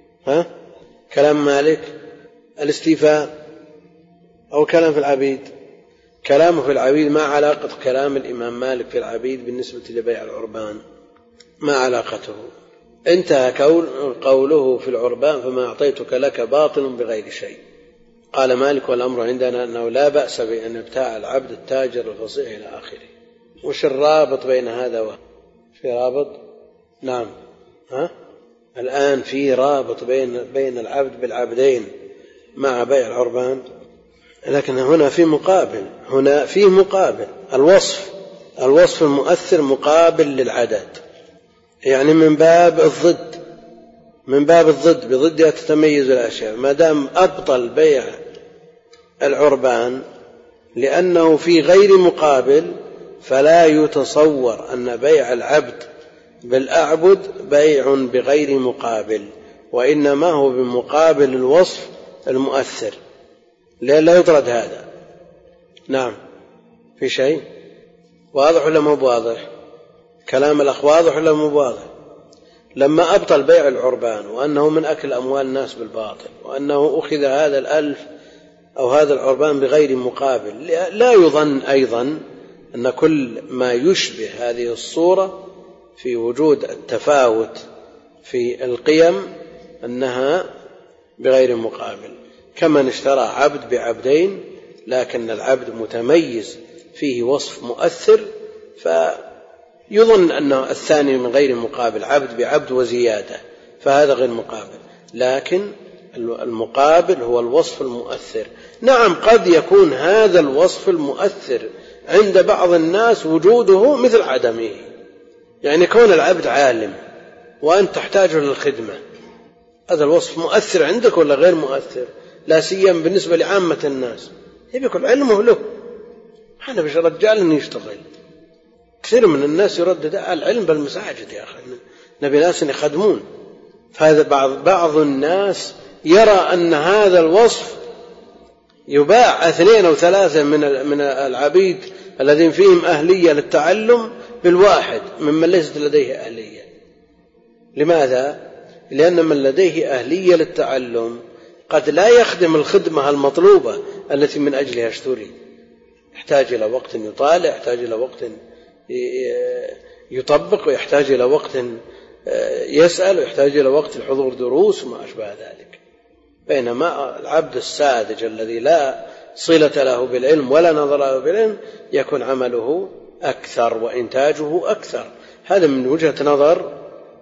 كلام مالك الاستيفاء أو كلام في العبيد؟ كلامه في العبيد ما علاقة كلام الإمام مالك في العبيد بالنسبة لبيع العربان؟ ما علاقته؟ انتهى قوله في العربان: فما أعطيتك لك باطل بغير شيء. قال مالك: والأمر عندنا أنه لا بأس بأن يبتاع العبد التاجر الفصيح إلى آخره. وش الرابط بين هذا في رابط؟ نعم، الآن في رابط بين العبد بالعبدين مع بيع العربان، لكن هنا في مقابل الوصف المؤثر مقابل للعدد، يعني من باب الضد، بضدها تتميز الأشياء. ما دام أبطل بيع العربان لأنه في غير مقابل، فلا يتصور أن بيع العبد بالأعبد بيع بغير مقابل، وإنما هو بمقابل الوصف المؤثر، لا يطرد هذا. نعم، في شيء واضح ولا مو واضح؟ كلام الأخ واضح ولا مو واضح؟ لما أبطل بيع العربان وأنه من أكل أموال الناس بالباطل، وأنه أخذ هذا 1000 أو هذا العربان بغير مقابل، لا يظن أيضا أن كل ما يشبه هذه الصورة في وجود التفاوت في القيم أنها بغير مقابل. كمن اشترى عبد بعبدين لكن العبد متميز فيه وصف مؤثر، فيظن أن الثاني من غير مقابل، عبد بعبد وزيادة، فهذا غير مقابل. لكن المقابل هو الوصف المؤثر. نعم، قد يكون هذا الوصف المؤثر عند بعض الناس وجوده مثل عدمه، يعني كون العبد عالم وأنت تحتاجه للخدمة، هذا الوصف مؤثر عندك ولا غير مؤثر؟ لا سيما بالنسبة لعامة الناس، يبي كل علمه له. أنا مش رجال يشتغل، كثير من الناس يردد العلم بالمساجد، يا أخي نبي ناس يخدمون. فهذا بعض الناس يرى أن هذا الوصف يباع 2 أو 3 من العبيد الذين فيهم أهلية للتعلم بالواحد ممن ليست لديه أهلية. لماذا؟ لأن من لديه أهلية للتعلم قد لا يخدم الخدمة المطلوبة التي من أجلها اشتري، يحتاج إلى وقت يطالع، يحتاج إلى وقت يطبق، ويحتاج إلى وقت يسأل ويحتاج إلى وقت الحضور دروس وما أشبه ذلك. بينما العبد الساذج الذي لا صلة له بالعلم ولا نظر له بالعلم يكون عمله أكثر وإنتاجه أكثر. هذا من وجهة نظر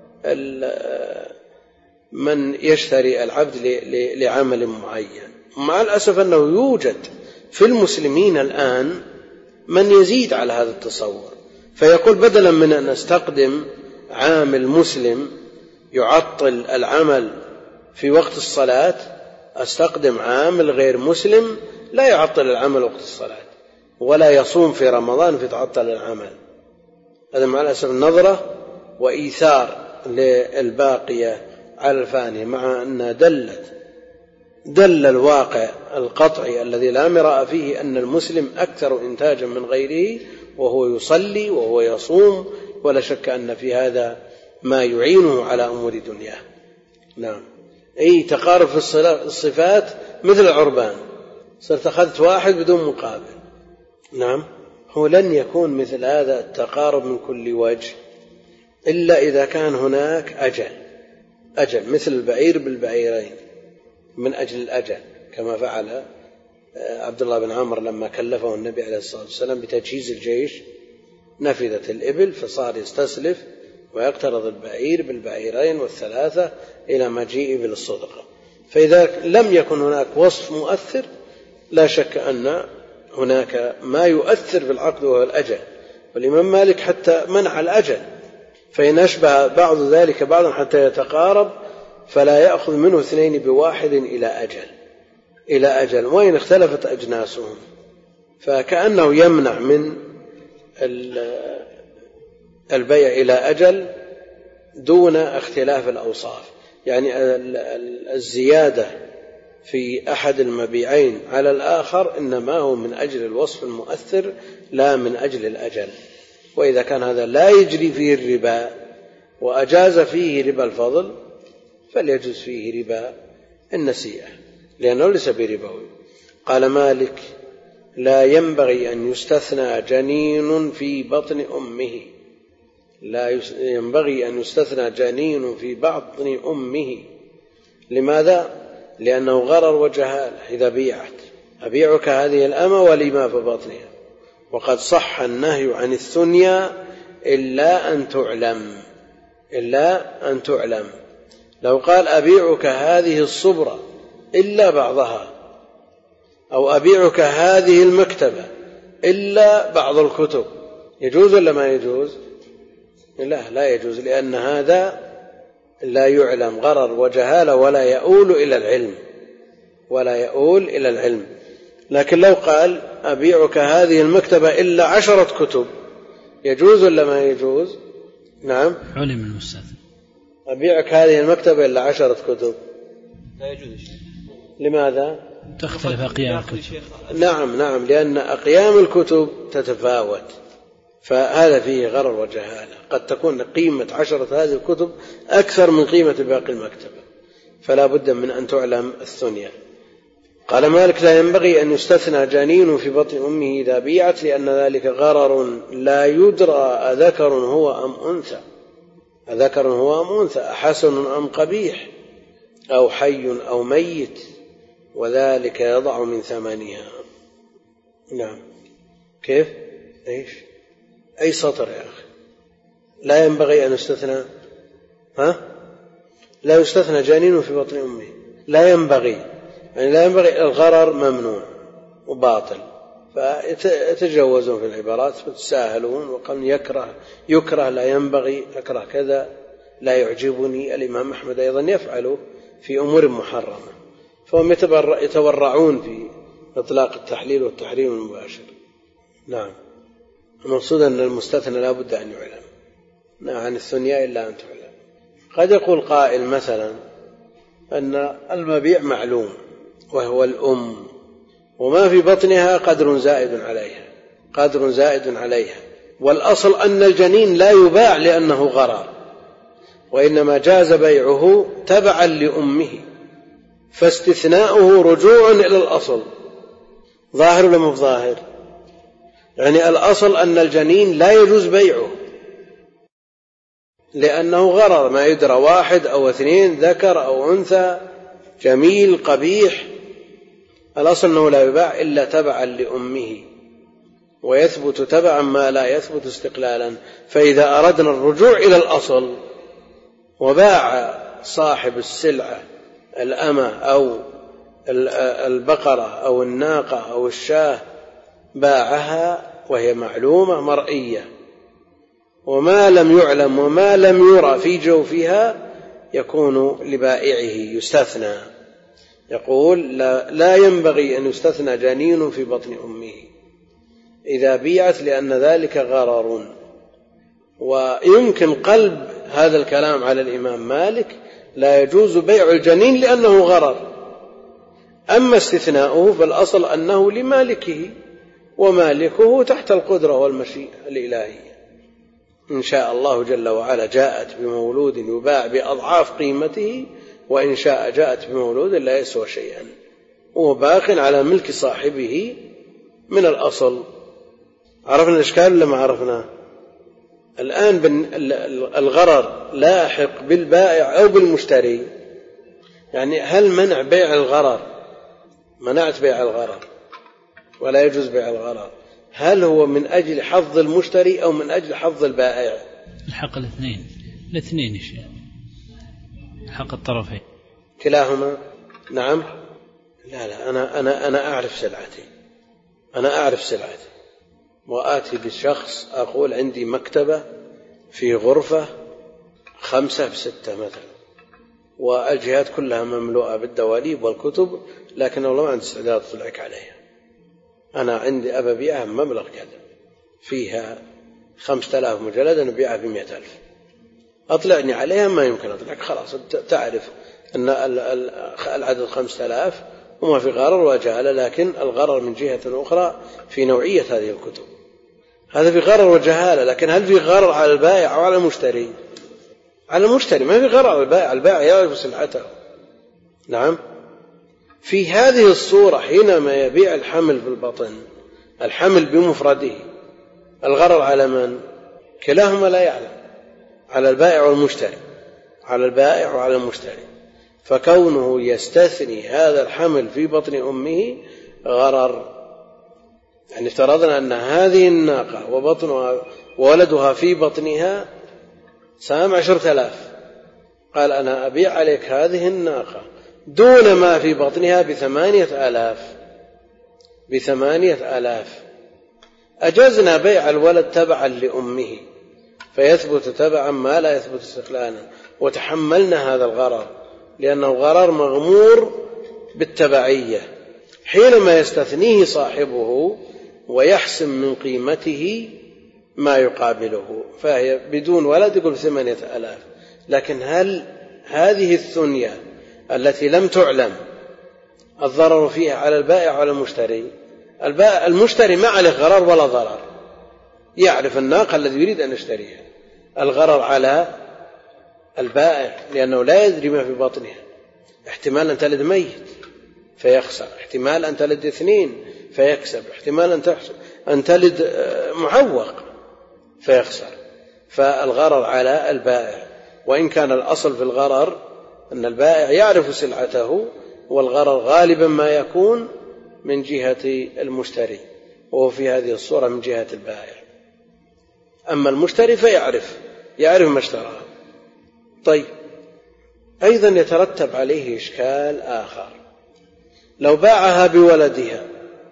من يشتري العبد لعمل معين. مع الأسف أنه يوجد في المسلمين الآن من يزيد على هذا التصور، فيقول بدلا من أن أستقدم عامل مسلم يعطل العمل في وقت الصلاة أستقدم عامل غير مسلم لا يعطل العمل وقت الصلاة ولا يصوم في رمضان فتعطل العمل. هذا مع الأسف نظرة وإيثار للباقية على الفانية، مع أن دل الواقع القطعي الذي لا مراء فيه أن المسلم أكثر إنتاجا من غيره، وهو يصلي وهو يصوم، ولا شك أن في هذا ما يعينه على أمور دنياه. نعم. أي تقارب في الصفات مثل العربان، صرت أخذت واحد بدون مقابل. نعم. هو لن يكون مثل هذا التقارب من كل وجه إلا إذا كان هناك أجل مثل البعير بالبعيرين من أجل الأجل، كما فعل عبد الله بن عمرو لما كلفه النبي عليه الصلاة والسلام بتجهيز الجيش، نفذت الإبل فصار يستسلف ويقترض البعير بالبعيرين والثلاثة إلى مجيء بالصدقة. فإذا لم يكن هناك وصف مؤثر لا شك أن هناك ما يؤثر في العقد وهو الأجل، والإمام مالك حتى منع الأجل، فإن أشبه بعض ذلك بعضا حتى يتقارب فلا يأخذ منه اثنين بواحد إلى أجل وإن اختلفت أجناسهم، فكأنه يمنع من البيع إلى أجل دون اختلاف الأوصاف. يعني الزيادة في أحد المبيعين على الآخر إنما هو من أجل الوصف المؤثر لا من أجل الأجل. وإذا كان هذا لا يجري فيه الربا وأجاز فيه ربا الفضل فليجوز فيه ربا النسيئة لأنه ليس بربوي. قال مالك: لا ينبغي أن يستثنى جنين في بطن أمه، لا ينبغي أن يستثنى جنين في بطن أمه. لماذا؟ لأنه غرر وجهالة. إذا بيعت أبيعك هذه الأمة ولما في بطنها، وقد صح النهي عن الثنيا إلا أن تعلم. لو قال أبيعك هذه الصبرة إلا بعضها، أو أبيعك هذه المكتبة إلا بعض الكتب، يجوز ولا ما يجوز؟ لا يجوز، لأن هذا لا يعلم، غرر وجهالة ولا يؤول إلى العلم. لكن لو قال أبيعك هذه المكتبة إلا 10 كتب يجوز ولا ما يجوز؟ نعم. علم المستثنى. أبيعك هذه المكتبة إلا 10 كتب لا يجوز. لماذا؟ تختلف أقيام الكتب. نعم، لأن أقيام الكتب تتفاوت، فهذا فيه غرر وجهالة. قد تكون قيمة 10 هذه الكتب أكثر من قيمة باقي المكتبة، فلا بد من أن تعلم الثنيا. قال مالك: لا ينبغي أن يستثنى جنين في بطن أمه إذا بيعت، لأن ذلك غرر لا يدرى أذكر هو أم أنثى، أحسن أم قبيح، أو حي أو ميت، وذلك يضع من ثمنها. نعم. كيف؟ أي سطر يا أخي؟ لا ينبغي أن يستثنى، لا يستثنى جنين في بطن أمه، لا ينبغي، يعني لا ينبغي، الغرر ممنوع وباطل، فيتجوزون في العبارات وتساهلون، وقال يكره لا ينبغي، أكره كذا، لا يعجبني. الإمام أحمد أيضا يفعل في أمور محرمة، فهم يتورعون في إطلاق التحليل والتحريم المباشر. نعم. المقصود أن المستثنى لا بد أن يعلم، عن الثنيا إلا أن تعلم. قد يقول قائل مثلا أن المبيع معلوم وهو الأم، وما في بطنها قدر زائد عليها، والأصل أن الجنين لا يباع لأنه غرر، وإنما جاز بيعه تبعا لأمه، فاستثناؤه رجوع إلى الأصل. ظاهر ولا مو ظاهر؟ يعني الأصل أن الجنين لا يجوز بيعه، لأنه غرر، ما يدرى 1 أو 2 ذكر أو أنثى، جميل قبيح، الأصل أنه لا يباع إلا تبعا لأمه، ويثبت تبعا ما لا يثبت استقلالا. فإذا أردنا الرجوع إلى الأصل وباع صاحب السلعة الأمة أو البقرة أو الناقة أو الشاة، باعها وهي معلومة مرئية، وما لم يعلم وما لم يرى في جوفها يكون لبائعه يستثنى. يقول لا ينبغي أن يستثنى جنين في بطن أمه إذا بيعت، لأن ذلك غرر. ويمكن قلب هذا الكلام على الإمام مالك، لا يجوز بيع الجنين لأنه غرر. أما استثناؤه فالأصل أنه لمالكه، ومالكه تحت القدرة والمشيئة الإلهية. إن شاء الله جل وعلا جاءت بمولود يباع بأضعاف قيمته، وإن شاء جاءت بمولود لا يسوى شيئا، وهو باق على ملك صاحبه من الأصل. عرفنا الإشكال ولا ما عرفنا؟ الآن الغرر لاحق بالبائع أو بالمشتري، يعني هل منع بيع الغرر، منعت بيع الغرر ولا يجوز بيع الغرر، هل هو من أجل حظ المشتري أو من أجل حظ البائع؟ الحق الاثنين يا شيخ، حق الطرفين كلاهما. نعم. لا أنا أعرف سلعتي، وآتي بالشخص أقول عندي مكتبة في غرفة 5/6 مثلا، والجهات كلها مملوءة بالدواليب والكتب، لكن والله ما عندي استعداد أطلعك عليها. أنا عندي أبيعها مبلغ كذا، فيها 5000 مجلد، نبيعها ب100,000. أطلعني عليها، ما يمكن أطلعك، خلاص تعرف أن العدد 5000 وما في غرر وجهالة، لكن الغرر من جهة أخرى في نوعية هذه الكتب، هذا في غرر وجهالة. لكن هل في غرر على البائع أو على المشتري؟ على المشتري، ما في غرر على البائع، البائع يعرف سلعته. نعم. في هذه الصورة حينما يبيع الحمل في البطن، الحمل بمفرده، الغرر على من؟ كلاهما لا يعلم، على البائع والمشتري، على البائع وعلى المشتري. فكونه يستثني هذا الحمل في بطن أمه غرر. يعني افترضنا أن هذه الناقة وبطنها وولدها في بطنها سام 10,000، قال أنا أبيع عليك هذه الناقة دون ما في بطنها ب8,000. أجزنا بيع الولد تبعا لأمه فيثبت تبعا ما لا يثبت استقلالا، وتحملنا هذا الغرر لأنه غرر مغمور بالتبعية. حينما يستثنيه صاحبه ويحسم من قيمته ما يقابله، فهي بدون ولد يقول 8,000. لكن هل هذه الثنية التي لم تعلم الضرر فيها على البائع وعلى المشتري؟ المشتري ما عليه غرر ولا ضرر، يعرف الناقة الذي يريد أن يشتريها. الغرر على البائع لأنه لا يدري ما في بطنها، احتمال أن تلد ميت فيخسر، احتمال أن تلد 2 فيكسب، احتمال أن تلد معوق فيخسر. فالغرر على البائع، وإن كان الأصل في الغرر أن البائع يعرف سلعته، والغرر غالبا ما يكون من جهة المشتري، وهو في هذه الصورة من جهة البائع. أما المشتري فيعرف ما اشتراه. طيب، أيضا يترتب عليه إشكال آخر، لو باعها بولدها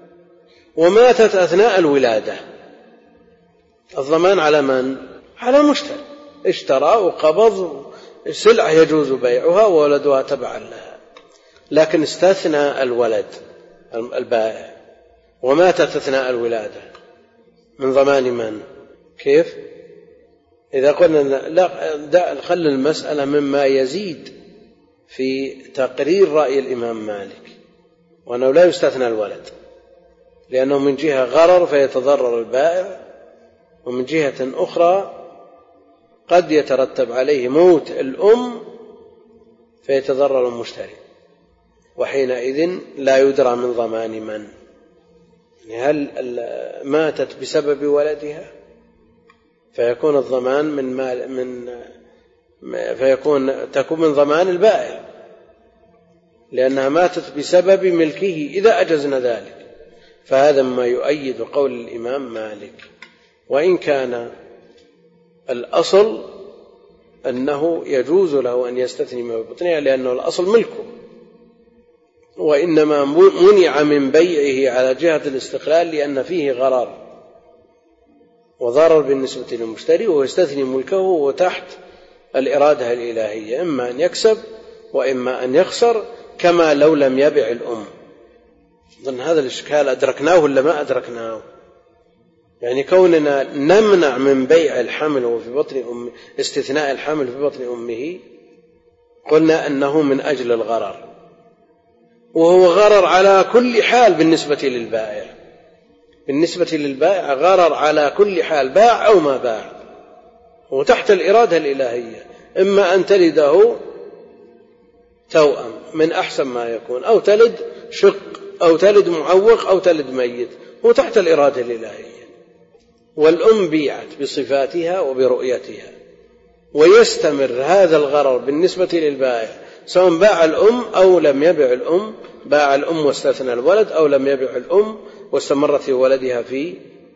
وماتت أثناء الولادة، الضمان على من؟ على المشتري، اشترى وقبض سلعة يجوز بيعها وولدها تبعا لها، لكن استثنى الولد البائع وماتت أثناء الولادة، من ضمان من؟ كيف؟ إذا قلنا لا، خل المسألة مما يزيد في تقرير رأي الإمام مالك، وأنه لا يستثنى الولد، لأنه من جهة غرر فيتضرر البائع، ومن جهة أخرى قد يترتب عليه موت الأم فيتضرر المشتري، وحينئذ لا يدرى من ضمان من. هل ماتت بسبب ولدها فيكون الضمان من تكون من ضمان البائع لأنها ماتت بسبب ملكه إذا أجزنا ذلك. فهذا ما يؤيد قول الإمام مالك، وإن كان الأصل أنه يجوز له أن يستثني ما ببطنها لأنه الأصل ملكه، وإنما منع من بيعه على جهة الاستقلال لأن فيه غرر وضرر بالنسبة للمشتري، وهو يستثني ملكه وتحت الإرادة الإلهية، إما أن يكسب وإما أن يخسر، كما لو لم يبع الأم. ظن هذا الإشكال أدركناه ولا ما أدركناه؟ يعني كوننا نمنع من بيع الحمل وفي بطن أمه، استثناء الحمل في بطن أمه، قلنا أنه من أجل الغرر، وهو غرر على كل حال بالنسبة للبائع. بالنسبة للبائع غرر على كل حال، باع أو ما باع، وتحت الإرادة الإلهية، إما أن تلده توأم من أحسن ما يكون، أو تلد شق، أو تلد معوق، أو تلد ميت، وتحت الإرادة الإلهية. والأم بيعت بصفاتها وبرؤيتها، ويستمر هذا الغرر بالنسبة للبائع سواء باع الأم أو لم يبع الأم، باع الأم واستثنى الولد، أو لم يبع الأم واستمرت في ولدها في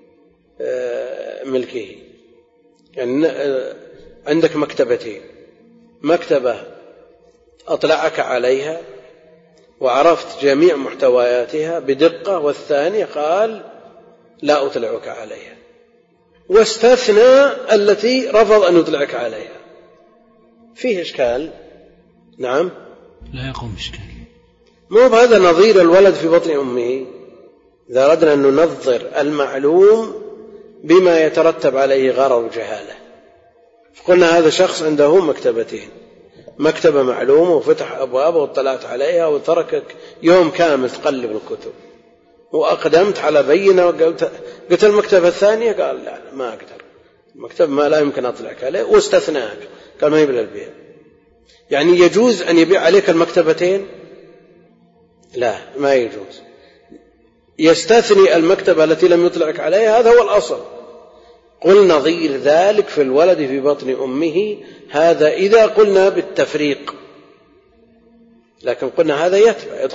ملكه. يعني عندك مكتبتين، مكتبة أطلعك عليها وعرفت جميع محتوياتها بدقة، والثانية قال لا أطلعك عليها، واستثنى التي رفض أن يطلعك عليها. فيه إشكال؟ نعم، لا يقوم إشكال. مو بهذا نظير الولد في بطن أمه. إذا أردنا أن ننظر المعلوم بما يترتب عليه غرر جهالة، فقلنا هذا شخص عنده مكتبتين، مكتبة معلومة وفتح أبوابه واطلعت عليها وتركك يوم كامل تقلب الكتب، وأقدمت على بينة وقلت المكتبة الثانية، قال لا ما أقدر، المكتب ما لا يمكن أطلعك عليه، واستثناك، قال ما يبلغ البيع. يعني يجوز أن يبيع عليك المكتبتين؟ لا، ما يجوز. يستثني المكتبة التي لم يطلعك عليها، هذا هو الأصل. قل نظير ذلك في الولد في بطن أمه، هذا إذا قلنا بالتفريق، لكن قلنا هذا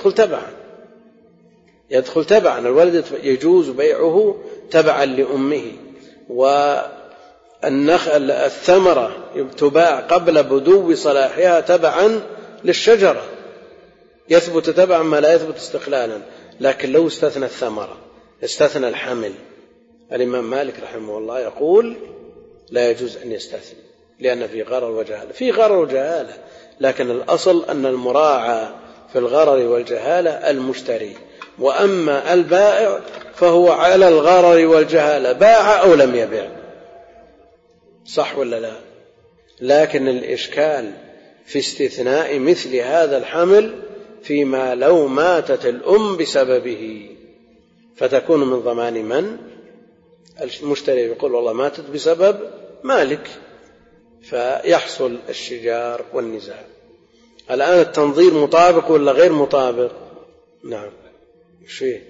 يدخل تبعا، الولد يجوز بيعه تبعا لأمه. والثمرة تباع قبل بدو صلاحها تبعا للشجرة، يثبت تبعا ما لا يثبت استقلالا. لكن لو استثنى الثمرة، استثنى الحمل، الإمام مالك رحمه الله يقول لا يجوز أن يستثني، لأن في غرر وجهالة، في غرر وجهالة، لكن الأصل أن المراعى في الغرر والجهالة المشتري، وأما البائع فهو على الغرر والجهالة، باع أو لم يبيع، صح ولا لا؟ لكن الإشكال في استثناء مثل هذا الحمل فيما لو ماتت الأم بسببه، فتكون من ضمان من؟ المشتري يقول والله ماتت بسبب مالك، فيحصل الشجار والنزاع. الآن التنظير مطابق ولا غير مطابق؟ نعم، شيء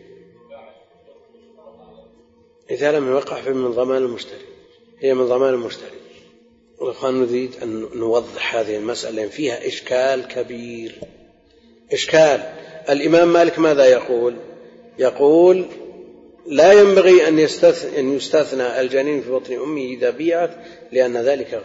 إذا لم يوقع في من ضمان المشتري، هي من ضمان المشتري. والأخوان نريد أن نوضح هذه المسألة لأن فيها إشكال كبير. إشكال الإمام مالك ماذا يقول؟ يقول لا ينبغي أن يستثنى الجنين في بطن أمه إذا بيعت، لأن ذلك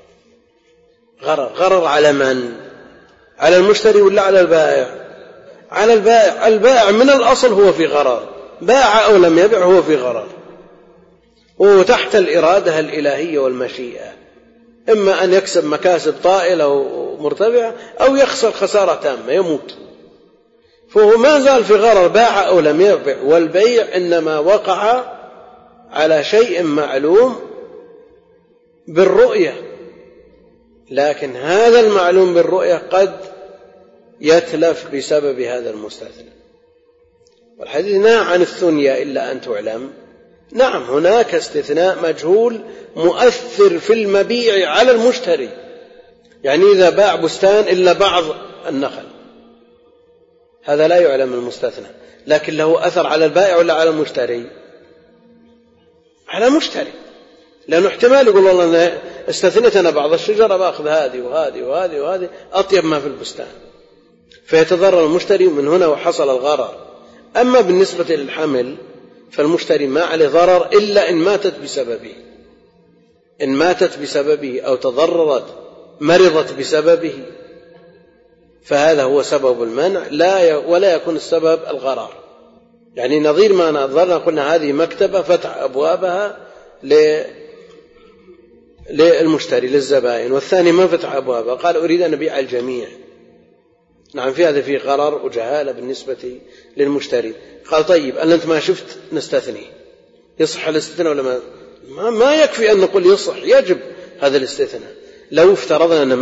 غرر على من؟ على المشتري ولا على البائع؟ على البائع. البائع من الأصل هو في غرر، باع أو لم يبع هو في غرر، وهو تحت الإرادة الإلهية والمشيئة، إما أن يكسب مكاسب طائلة ومرتفعة أو يخسر خسارة تامة يموت، فهو ما زال في غرر، باع أو لم يبع. والبيع إنما وقع على شيء معلوم بالرؤية، لكن هذا المعلوم بالرؤية قد يتلف بسبب هذا المستثنى. والحديث نهى عن الثنيا إلا أن تعلم. نعم، هناك استثناء مجهول مؤثر في المبيع على المشتري، يعني إذا باع بستان إلا بعض النخل، هذا لا يعلم المستثنى، لكن له أثر على البائع ولا على المشتري؟ على المشتري، لأنه احتمال يقول والله استثنيت أنا بعض الشجرة بأخذ هذه وهذه وهذه وهذه أطيب ما في البستان، فيتضرر المشتري من هنا وحصل الغرر. أما بالنسبة للحمل فالمشتري ما عليه ضرر إلا إن ماتت بسببه، إن ماتت بسببه أو تضررت مرضت بسببه، فهذا هو سبب المنع ولا يكون السبب الغرر. يعني نظير ما نظرنا قلنا هذه مكتبة فتح أبوابها للمشتري للزبائن، والثاني ما فتح أبوابها قال أريد أن أبيع الجميع. نعم في هذا فيه غرر وجهالة بالنسبة للمشتري. قال طيب أنت ما شفت نستثني، يصح الاستثناء ولا ما يكفي أن نقول يصح، يجب هذا الاستثناء. لو افترضنا أن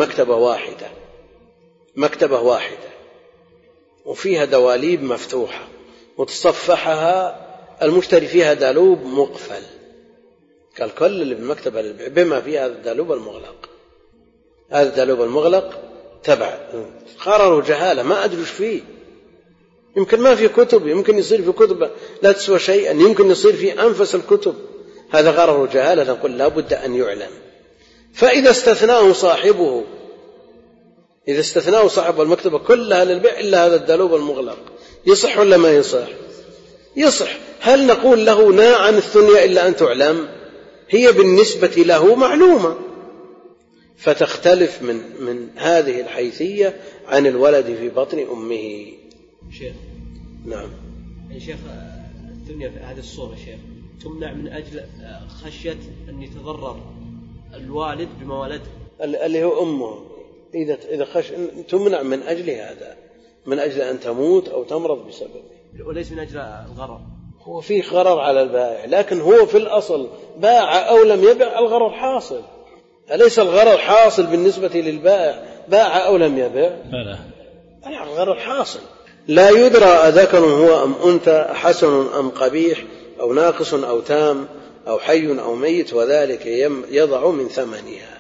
مكتبة واحدة وفيها دواليب مفتوحة وتصفحها المشتري فيها دالوب مقفل، قال كل اللي بالمكتبة بما فيها هذا الدالوب المغلق، هذا الدالوب المغلق تبع غرر وجهالة ما أدري وش فيه، يمكن ما في كتب، يمكن يصير في كتب لا تسوى شيئا، يمكن يصير في أنفس الكتب، هذا غرر وجهالة نقول لا بد أن يعلم. فإذا استثناه صاحبه، إذا استثناه صاحب المكتبة كلها للبيع إلا هذا الدالوب المغلق، يصح ولا ما يصح؟ يصح. هل نقول له نا عن الثنيا إلا أن تعلم؟ هي بالنسبة له معلومة، فتختلف من هذه الحيثية عن الولد في بطن أمه. شيخ نعم يا شيخ، الثنيا في هذه الصورة شيخ تمنع من أجل خشية أن يتضرر الوالد بما ولده اللي هو أمه، إذا تمنع من أجل هذا، من أجل أن تموت أو تمرض بسببه، وليس من أجل الغرر. هو فيه غرر على البائع، لكن هو في الأصل باع أو لم يبع الغرر حاصل، أليس الغرر حاصل بالنسبة للبائع باع أو لم يبع؟ بلى الغرر حاصل. لا يدرى أذكر هو أم أنثى، حسن أم قبيح، أو ناقص أو تام، أو حي أو ميت، وذلك يضع من ثمنها.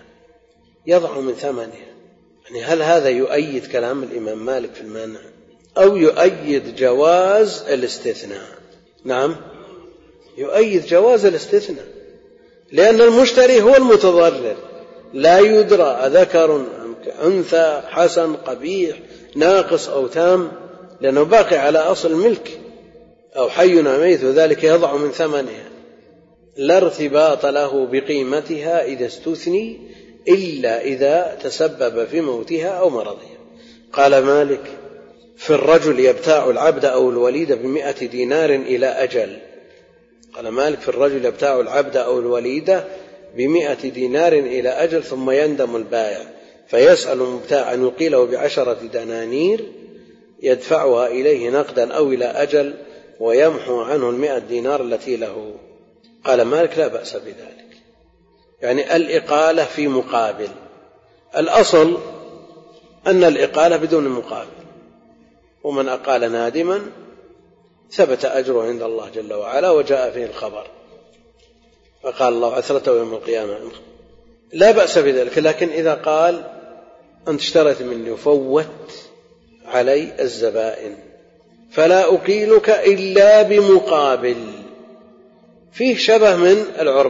يعني هل هذا يؤيد كلام الإمام مالك في المنع أو يؤيد جواز الاستثناء؟ نعم يؤيد جواز الاستثناء، لأن المشتري هو المتضرر، لا يدرى أذكر أم أنثى، حسن قبيح ناقص أو تام، لأنه باقي على أصل الملك، أو حي أو ميت، وذلك يضع من ثمنها، لا ارتباط له بقيمتها إذا استثني إلا إذا تسبب في موتها أو مرضها. قال مالك في الرجل يبتاع العبد أو الوليد ب100 دينار إلى أجل. قال مالك في الرجل يبتاع العبد أو الوليد ب100 دينار إلى أجل، ثم يندم البائع فيسأل المبتاع أن يقيله ب10 دنانير يدفعها إليه نقدا أو إلى أجل، ويمحو عنه 100 دينار التي له. قال مالك لا بأس بذلك، يعني الإقالة في مقابل. الأصل أن الإقالة بدون مقابل، ومن أقال نادما ثبت أجره عند الله جل وعلا وجاء فيه الخبر، فقال الله عثرته يوم القيامة، لا بأس بذلك. لكن إذا قال أنت اشتريت مني وفوت علي الزبائن فلا أقيلك إلا بمقابل، فيه شبه من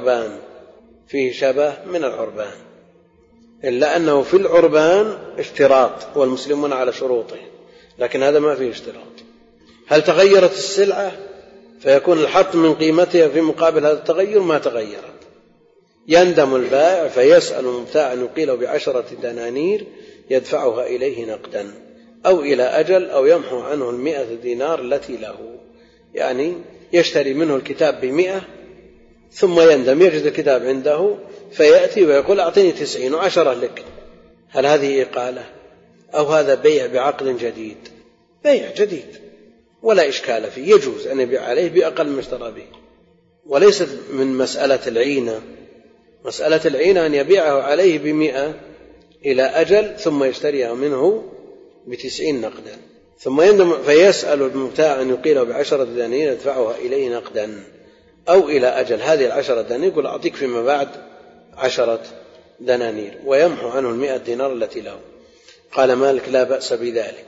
العربان، إلا أنه في العربان اشتراط والمسلمون على شروطه، لكن هذا ما فيه اشتراط. هل تغيرت السلعة فيكون الحط من قيمتها في مقابل هذا التغير؟ ما تغيرت. يندم البائع فيسأل المبتاع أن يقيله ب10 دنانير يدفعها إليه نقدا أو إلى أجل، أو يمحو عنه 100 دينار التي له، يعني يشتري منه الكتاب ب100 ثم يندم يجد الكتاب عنده فيأتي ويقول أعطيني 90 و10 لك. هل هذه إقالة أو هذا بيع بعقد جديد؟ بيع جديد ولا إشكال فيه، يجوز أن يبيع عليه بأقل ما اشترى به، وليست من مسألة العينة. مسألة العينة أن يبيعه عليه ب100 إلى أجل ثم يشتريها منه ب90 نقدا، ثم يندم فيسأل المبتاع أن يقيله ب10 دنانير يدفعها إليه نقدا أو إلى أجل. هذه 10 دنانير يقول أعطيك فيما بعد 10 دنانير ويمحو عنه 100 دينار التي له. قال مالك لا بأس بذلك،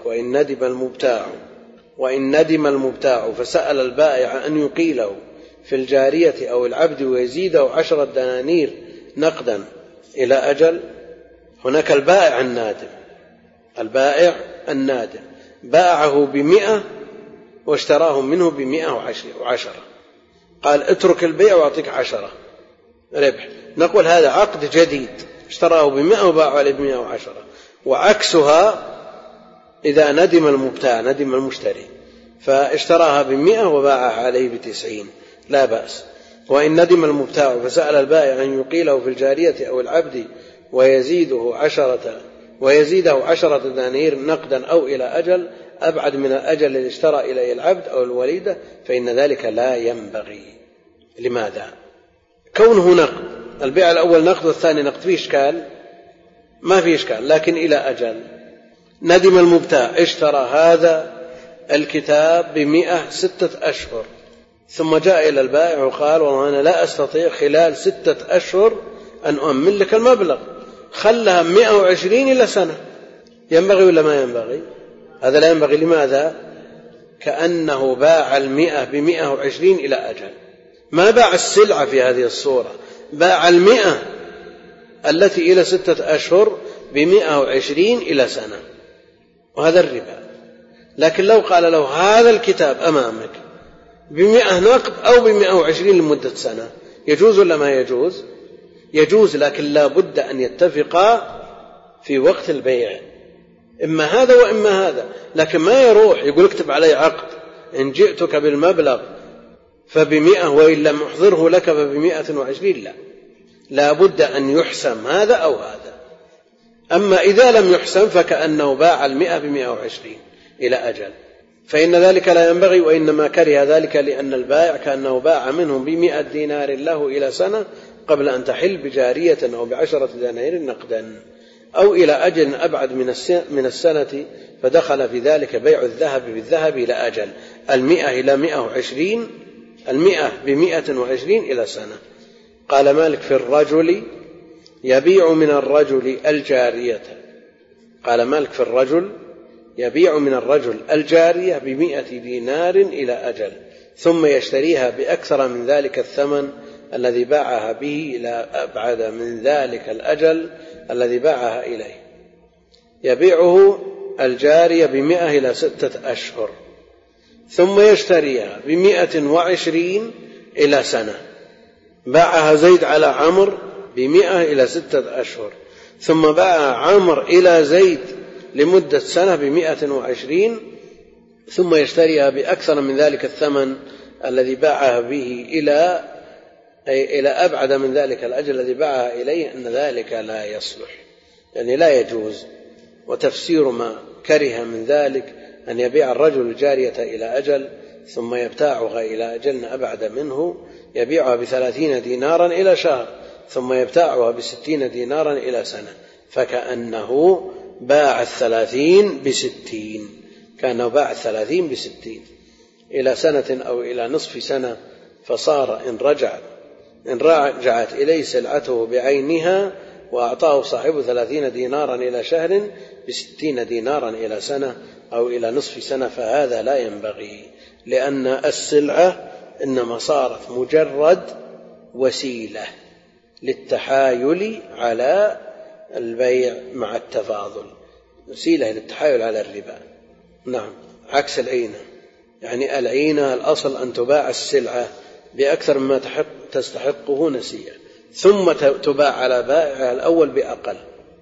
وإن ندم المبتاع فسأل البائع أن يقيله في الجارية أو العبد ويزيده 10 دنانير نقدا إلى أجل. هناك البائع النادم، البائع النادم باعه 100 واشتراه منه 110، قال اترك البيع وأعطيك 10 ربح، نقول هذا عقد جديد، اشتراه 100 وباعه عليه 110. وعكسها إذا ندم المبتاع، ندم المشتري فاشتراها 100 وباعها عليه 90 لا بأس. وإن ندم المبتاع فسأل البائع أن يقيله في الجارية أو العبد ويزيده 10 دنانير نقدا أو إلى أجل أبعد من الأجل الذي اشترى إليه العبد أو الوليدة، فإن ذلك لا ينبغي. لماذا؟ كونه نقد، البيع الأول نقد والثاني نقد، فيه إشكال؟ ما فيه إشكال، لكن إلى أجل. ندم المبتاع اشترى هذا الكتاب 100 6 أشهر، ثم جاء إلى البائع وقال والله أنا لا أستطيع خلال 6 أشهر أن أؤمن لك المبلغ، خلها 120 إلى سنة، ينبغي ولا ما ينبغي؟ هذا لا ينبغي. لماذا؟ كأنه باع 100 ب120 إلى أجل، ما باع السلعة في هذه الصورة، باع 100 التي إلى 6 أشهر 120 إلى سنة، وهذا الربا. لكن لو قال له هذا الكتاب أمامك 100 نقد أو 120 لمدة سنة، يجوز ولا ما يجوز؟ يجوز، لكن لا بد أن يتفقا في وقت البيع، إما هذا وإما هذا. لكن ما يروح يقول اكتب علي عقد إن جئتك بالمبلغ ف100 وإن لم أحضره لك ف120، لا بد أن يحسم هذا أو هذا. أما إذا لم يحسم فكأنه باع 100 ب120 إلى أجل، فإن ذلك لا ينبغي. وإنما كره ذلك لأن البائع كأنه باع منهم 100 دينار له إلى سنة قبل أن تحل بجارية أو ب10 دنانير نقدا أو إلى أجل أبعد من السنة، فدخل في ذلك بيع الذهب بالذهب إلى أجل، 100 إلى 120، 100 ب120 إلى سنة. قال مالك في الرجل يبيع من الرجل الجارية، قال مالك في الرجل يبيع من الرجل الجارية 100 دينار إلى أجل، ثم يشتريها بأكثر من ذلك الثمن الذي باعها به إلى أبعد من ذلك الأجل الذي باعها إليه. يبيعه الجارية 100 إلى 6 أشهر، ثم يشتريها 120 إلى سنة، باعها زيد على عمر 100 إلى 6 أشهر، ثم باع عمر إلى زيد لمدة سنة 120، ثم يشتريها بأكثر من ذلك الثمن الذي باعها به إلى أبعد من ذلك الأجل الذي باعها إليه، أن ذلك لا يصلح، يعني لا يجوز. وتفسير ما كره من ذلك أن يبيع الرجل الجارية إلى أجل ثم يبتاعها إلى أجل أبعد منه، يبيعها ب30 دينارا إلى شهر، ثم يبتاعها ب60 دينارا إلى سنة، فكأنه باع 30 ب60، كأنه باع 30 ب60 إلى سنة أو إلى نصف سنة، فصار إن رجعت إليه سلعته بعينها وأعطاه صاحبه 30 دينارا إلى شهر ب60 دينارا إلى سنة أو إلى نصف سنة، فهذا لا ينبغي، لأن السلعة إنما صارت مجرد وسيلة للتحايل على البيع مع التفاضل، وسيلة للتحايل على الربا. نعم، عكس العينة، يعني العينة الأصل أن تباع السلعة بأكثر مما تستحقه نسيئة، ثم تباع على بائعها الأول بأقل.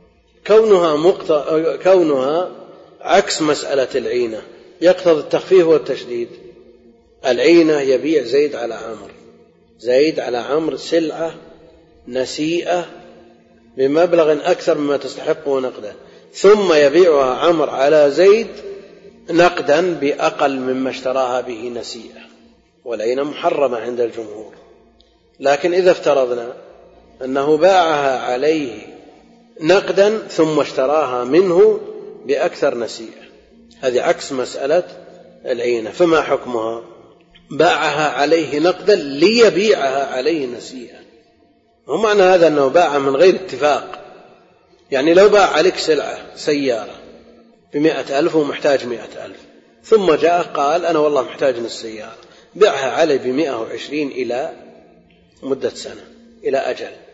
كونها عكس مسألة العينة يقتضي التخفيف والتشديد. العينة يبيع زيد على عمر سلعة نسيئة بمبلغ أكثر مما تستحقه نقدا، ثم يبيعها عمر على زيد نقدا بأقل مما اشتراها به نسيئة، والعينة محرمة عند الجمهور. لكن إذا افترضنا أنه باعها عليه نقدا ثم اشتراها منه بأكثر نسيئة، هذه عكس مسألة العينة، فما حكمها؟ باعها عليه نقدا ليبيعها عليه نسيئة. ومعنى هذا أنه باع من غير اتفاق، يعني لو باع عليك سيارة ب100,000 ومحتاج 100,000، ثم جاء قال أنا والله محتاج من السيارة، بيعها علي ب120 إلى مدة سنة إلى أجل،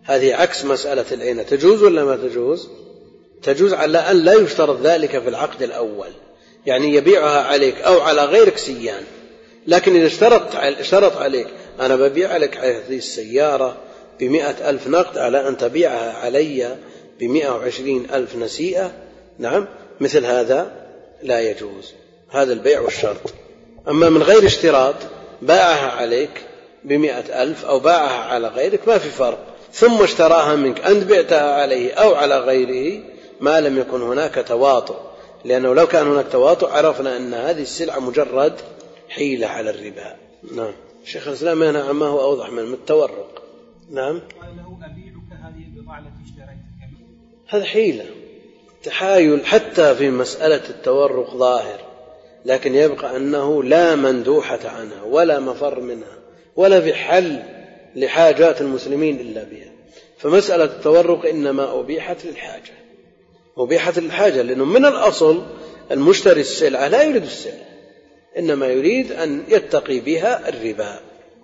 هذه عكس مسألة العينة. تجوز ولا ما تجوز؟ تجوز على أن لا يشترط ذلك في العقد الأول، يعني يبيعها عليك أو على غيرك سيان. لكن إذا اشترط عليك أنا ببيع لك هذه السيارة ب100,000 نقد على أن تبيعها علي ب120,000 نسيئة، نعم، مثل هذا لا يجوز، هذا البيع والشرط. أما من غير اشتراط باعها عليك ب100,000 أو باعها على غيرك ما في فرق، ثم اشتراها منك أنت بعتها عليه أو على غيره ما لم يكن هناك تواطؤ، لأنه لو كان هناك تواطؤ عرفنا أن هذه السلعة مجرد حيلة على الربا. نعم. شيخ الإسلام هنا عما هو أوضح من التورق. نعم. قال له أبيعك هذه البضاعة التي اشتريتها. هذا حيلة، تحايل حتى في مسألة التورق ظاهر، لكن يبقى أنه لا مندوحة عنها ولا مفر منها ولا في حل لحاجات المسلمين إلا بها. فمسألة التورق إنما أبيحت للحاجة، أبيحت للحاجة، لأنه من الأصل المشتري السلعة لا يريد السلعة، إنما يريد أن يتقي بها الربا.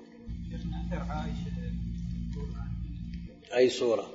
أي صورة؟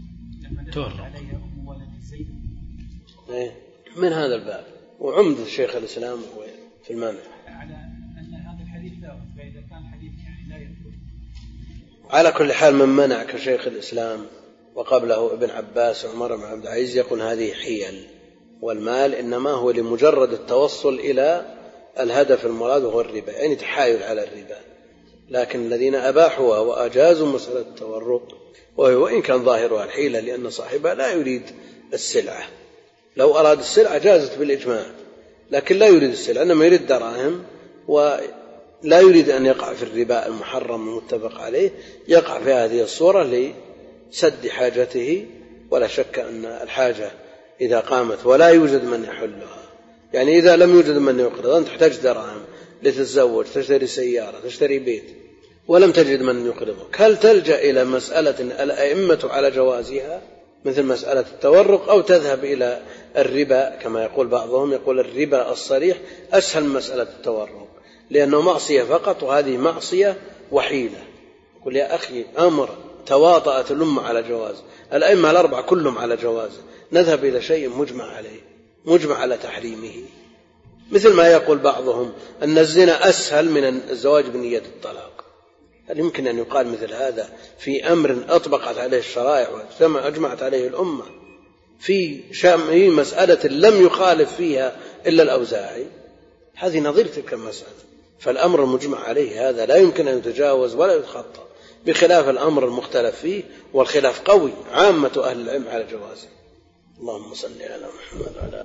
من هذا الباب، وعمد الشيخ الإسلام في المانع على أن هذا الحديث لا، فإذا كان حديث يعني لا يدخل. على كل حال من منع كشيخ الإسلام وقبله ابن عباس وعمر بن عبد العزيز يقول هذه حيل، والمال إنما هو لمجرد التوصل إلى الهدف المراد وهو الربا، يعني تحايل على الربا. لكن الذين أباحوها وأجازوا مسألة التورق وإن كان ظاهرها الحيلة، لأن صاحبها لا يريد السلعة، لو أراد السلعة جازت بالإجماع، لكن لا يريد السلعة، إنما يريد دراهم ولا يريد أن يقع في الربا المحرم المتفق عليه، يقع في هذه الصورة لسد حاجته. ولا شك أن الحاجة إذا قامت ولا يوجد من يحلها، يعني إذا لم يوجد من يقرض، أنت تحتاج دراهم لتتزوج، تشتري سيارة، تشتري بيت، ولم تجد من يقرضك، هل تلجأ إلى مسألة الأئمة على جوازها مثل مسألة التورق، أو تذهب إلى الربا كما يقول بعضهم، يقول الربا الصريح أسهل من مسألة التورق لأنه معصية فقط، وهذه معصية وحيلة. يقول يا أخي أمر تواطأت الأمة على جواز، الأئمة الأربعة كلهم على جوازه، نذهب إلى شيء مجمع عليه، مجمع على تحريمه. مثل ما يقول بعضهم أن الزنا أسهل من الزواج بنية الطلاق. هل يمكن أن يقال مثل هذا في أمر أطبقت عليه الشرائع وأجمعت عليه الأمة، في مسألة لم يخالف فيها إلا الأوزاعي؟ هذه نظير تلك المسألة. فالأمر المجمع عليه هذا لا يمكن أن يتجاوز ولا يتخطى، بخلاف الأمر المختلف فيه، والخلاف قوي، عامة أهل العلم على جوازه. اللهم صل على محمد وعلى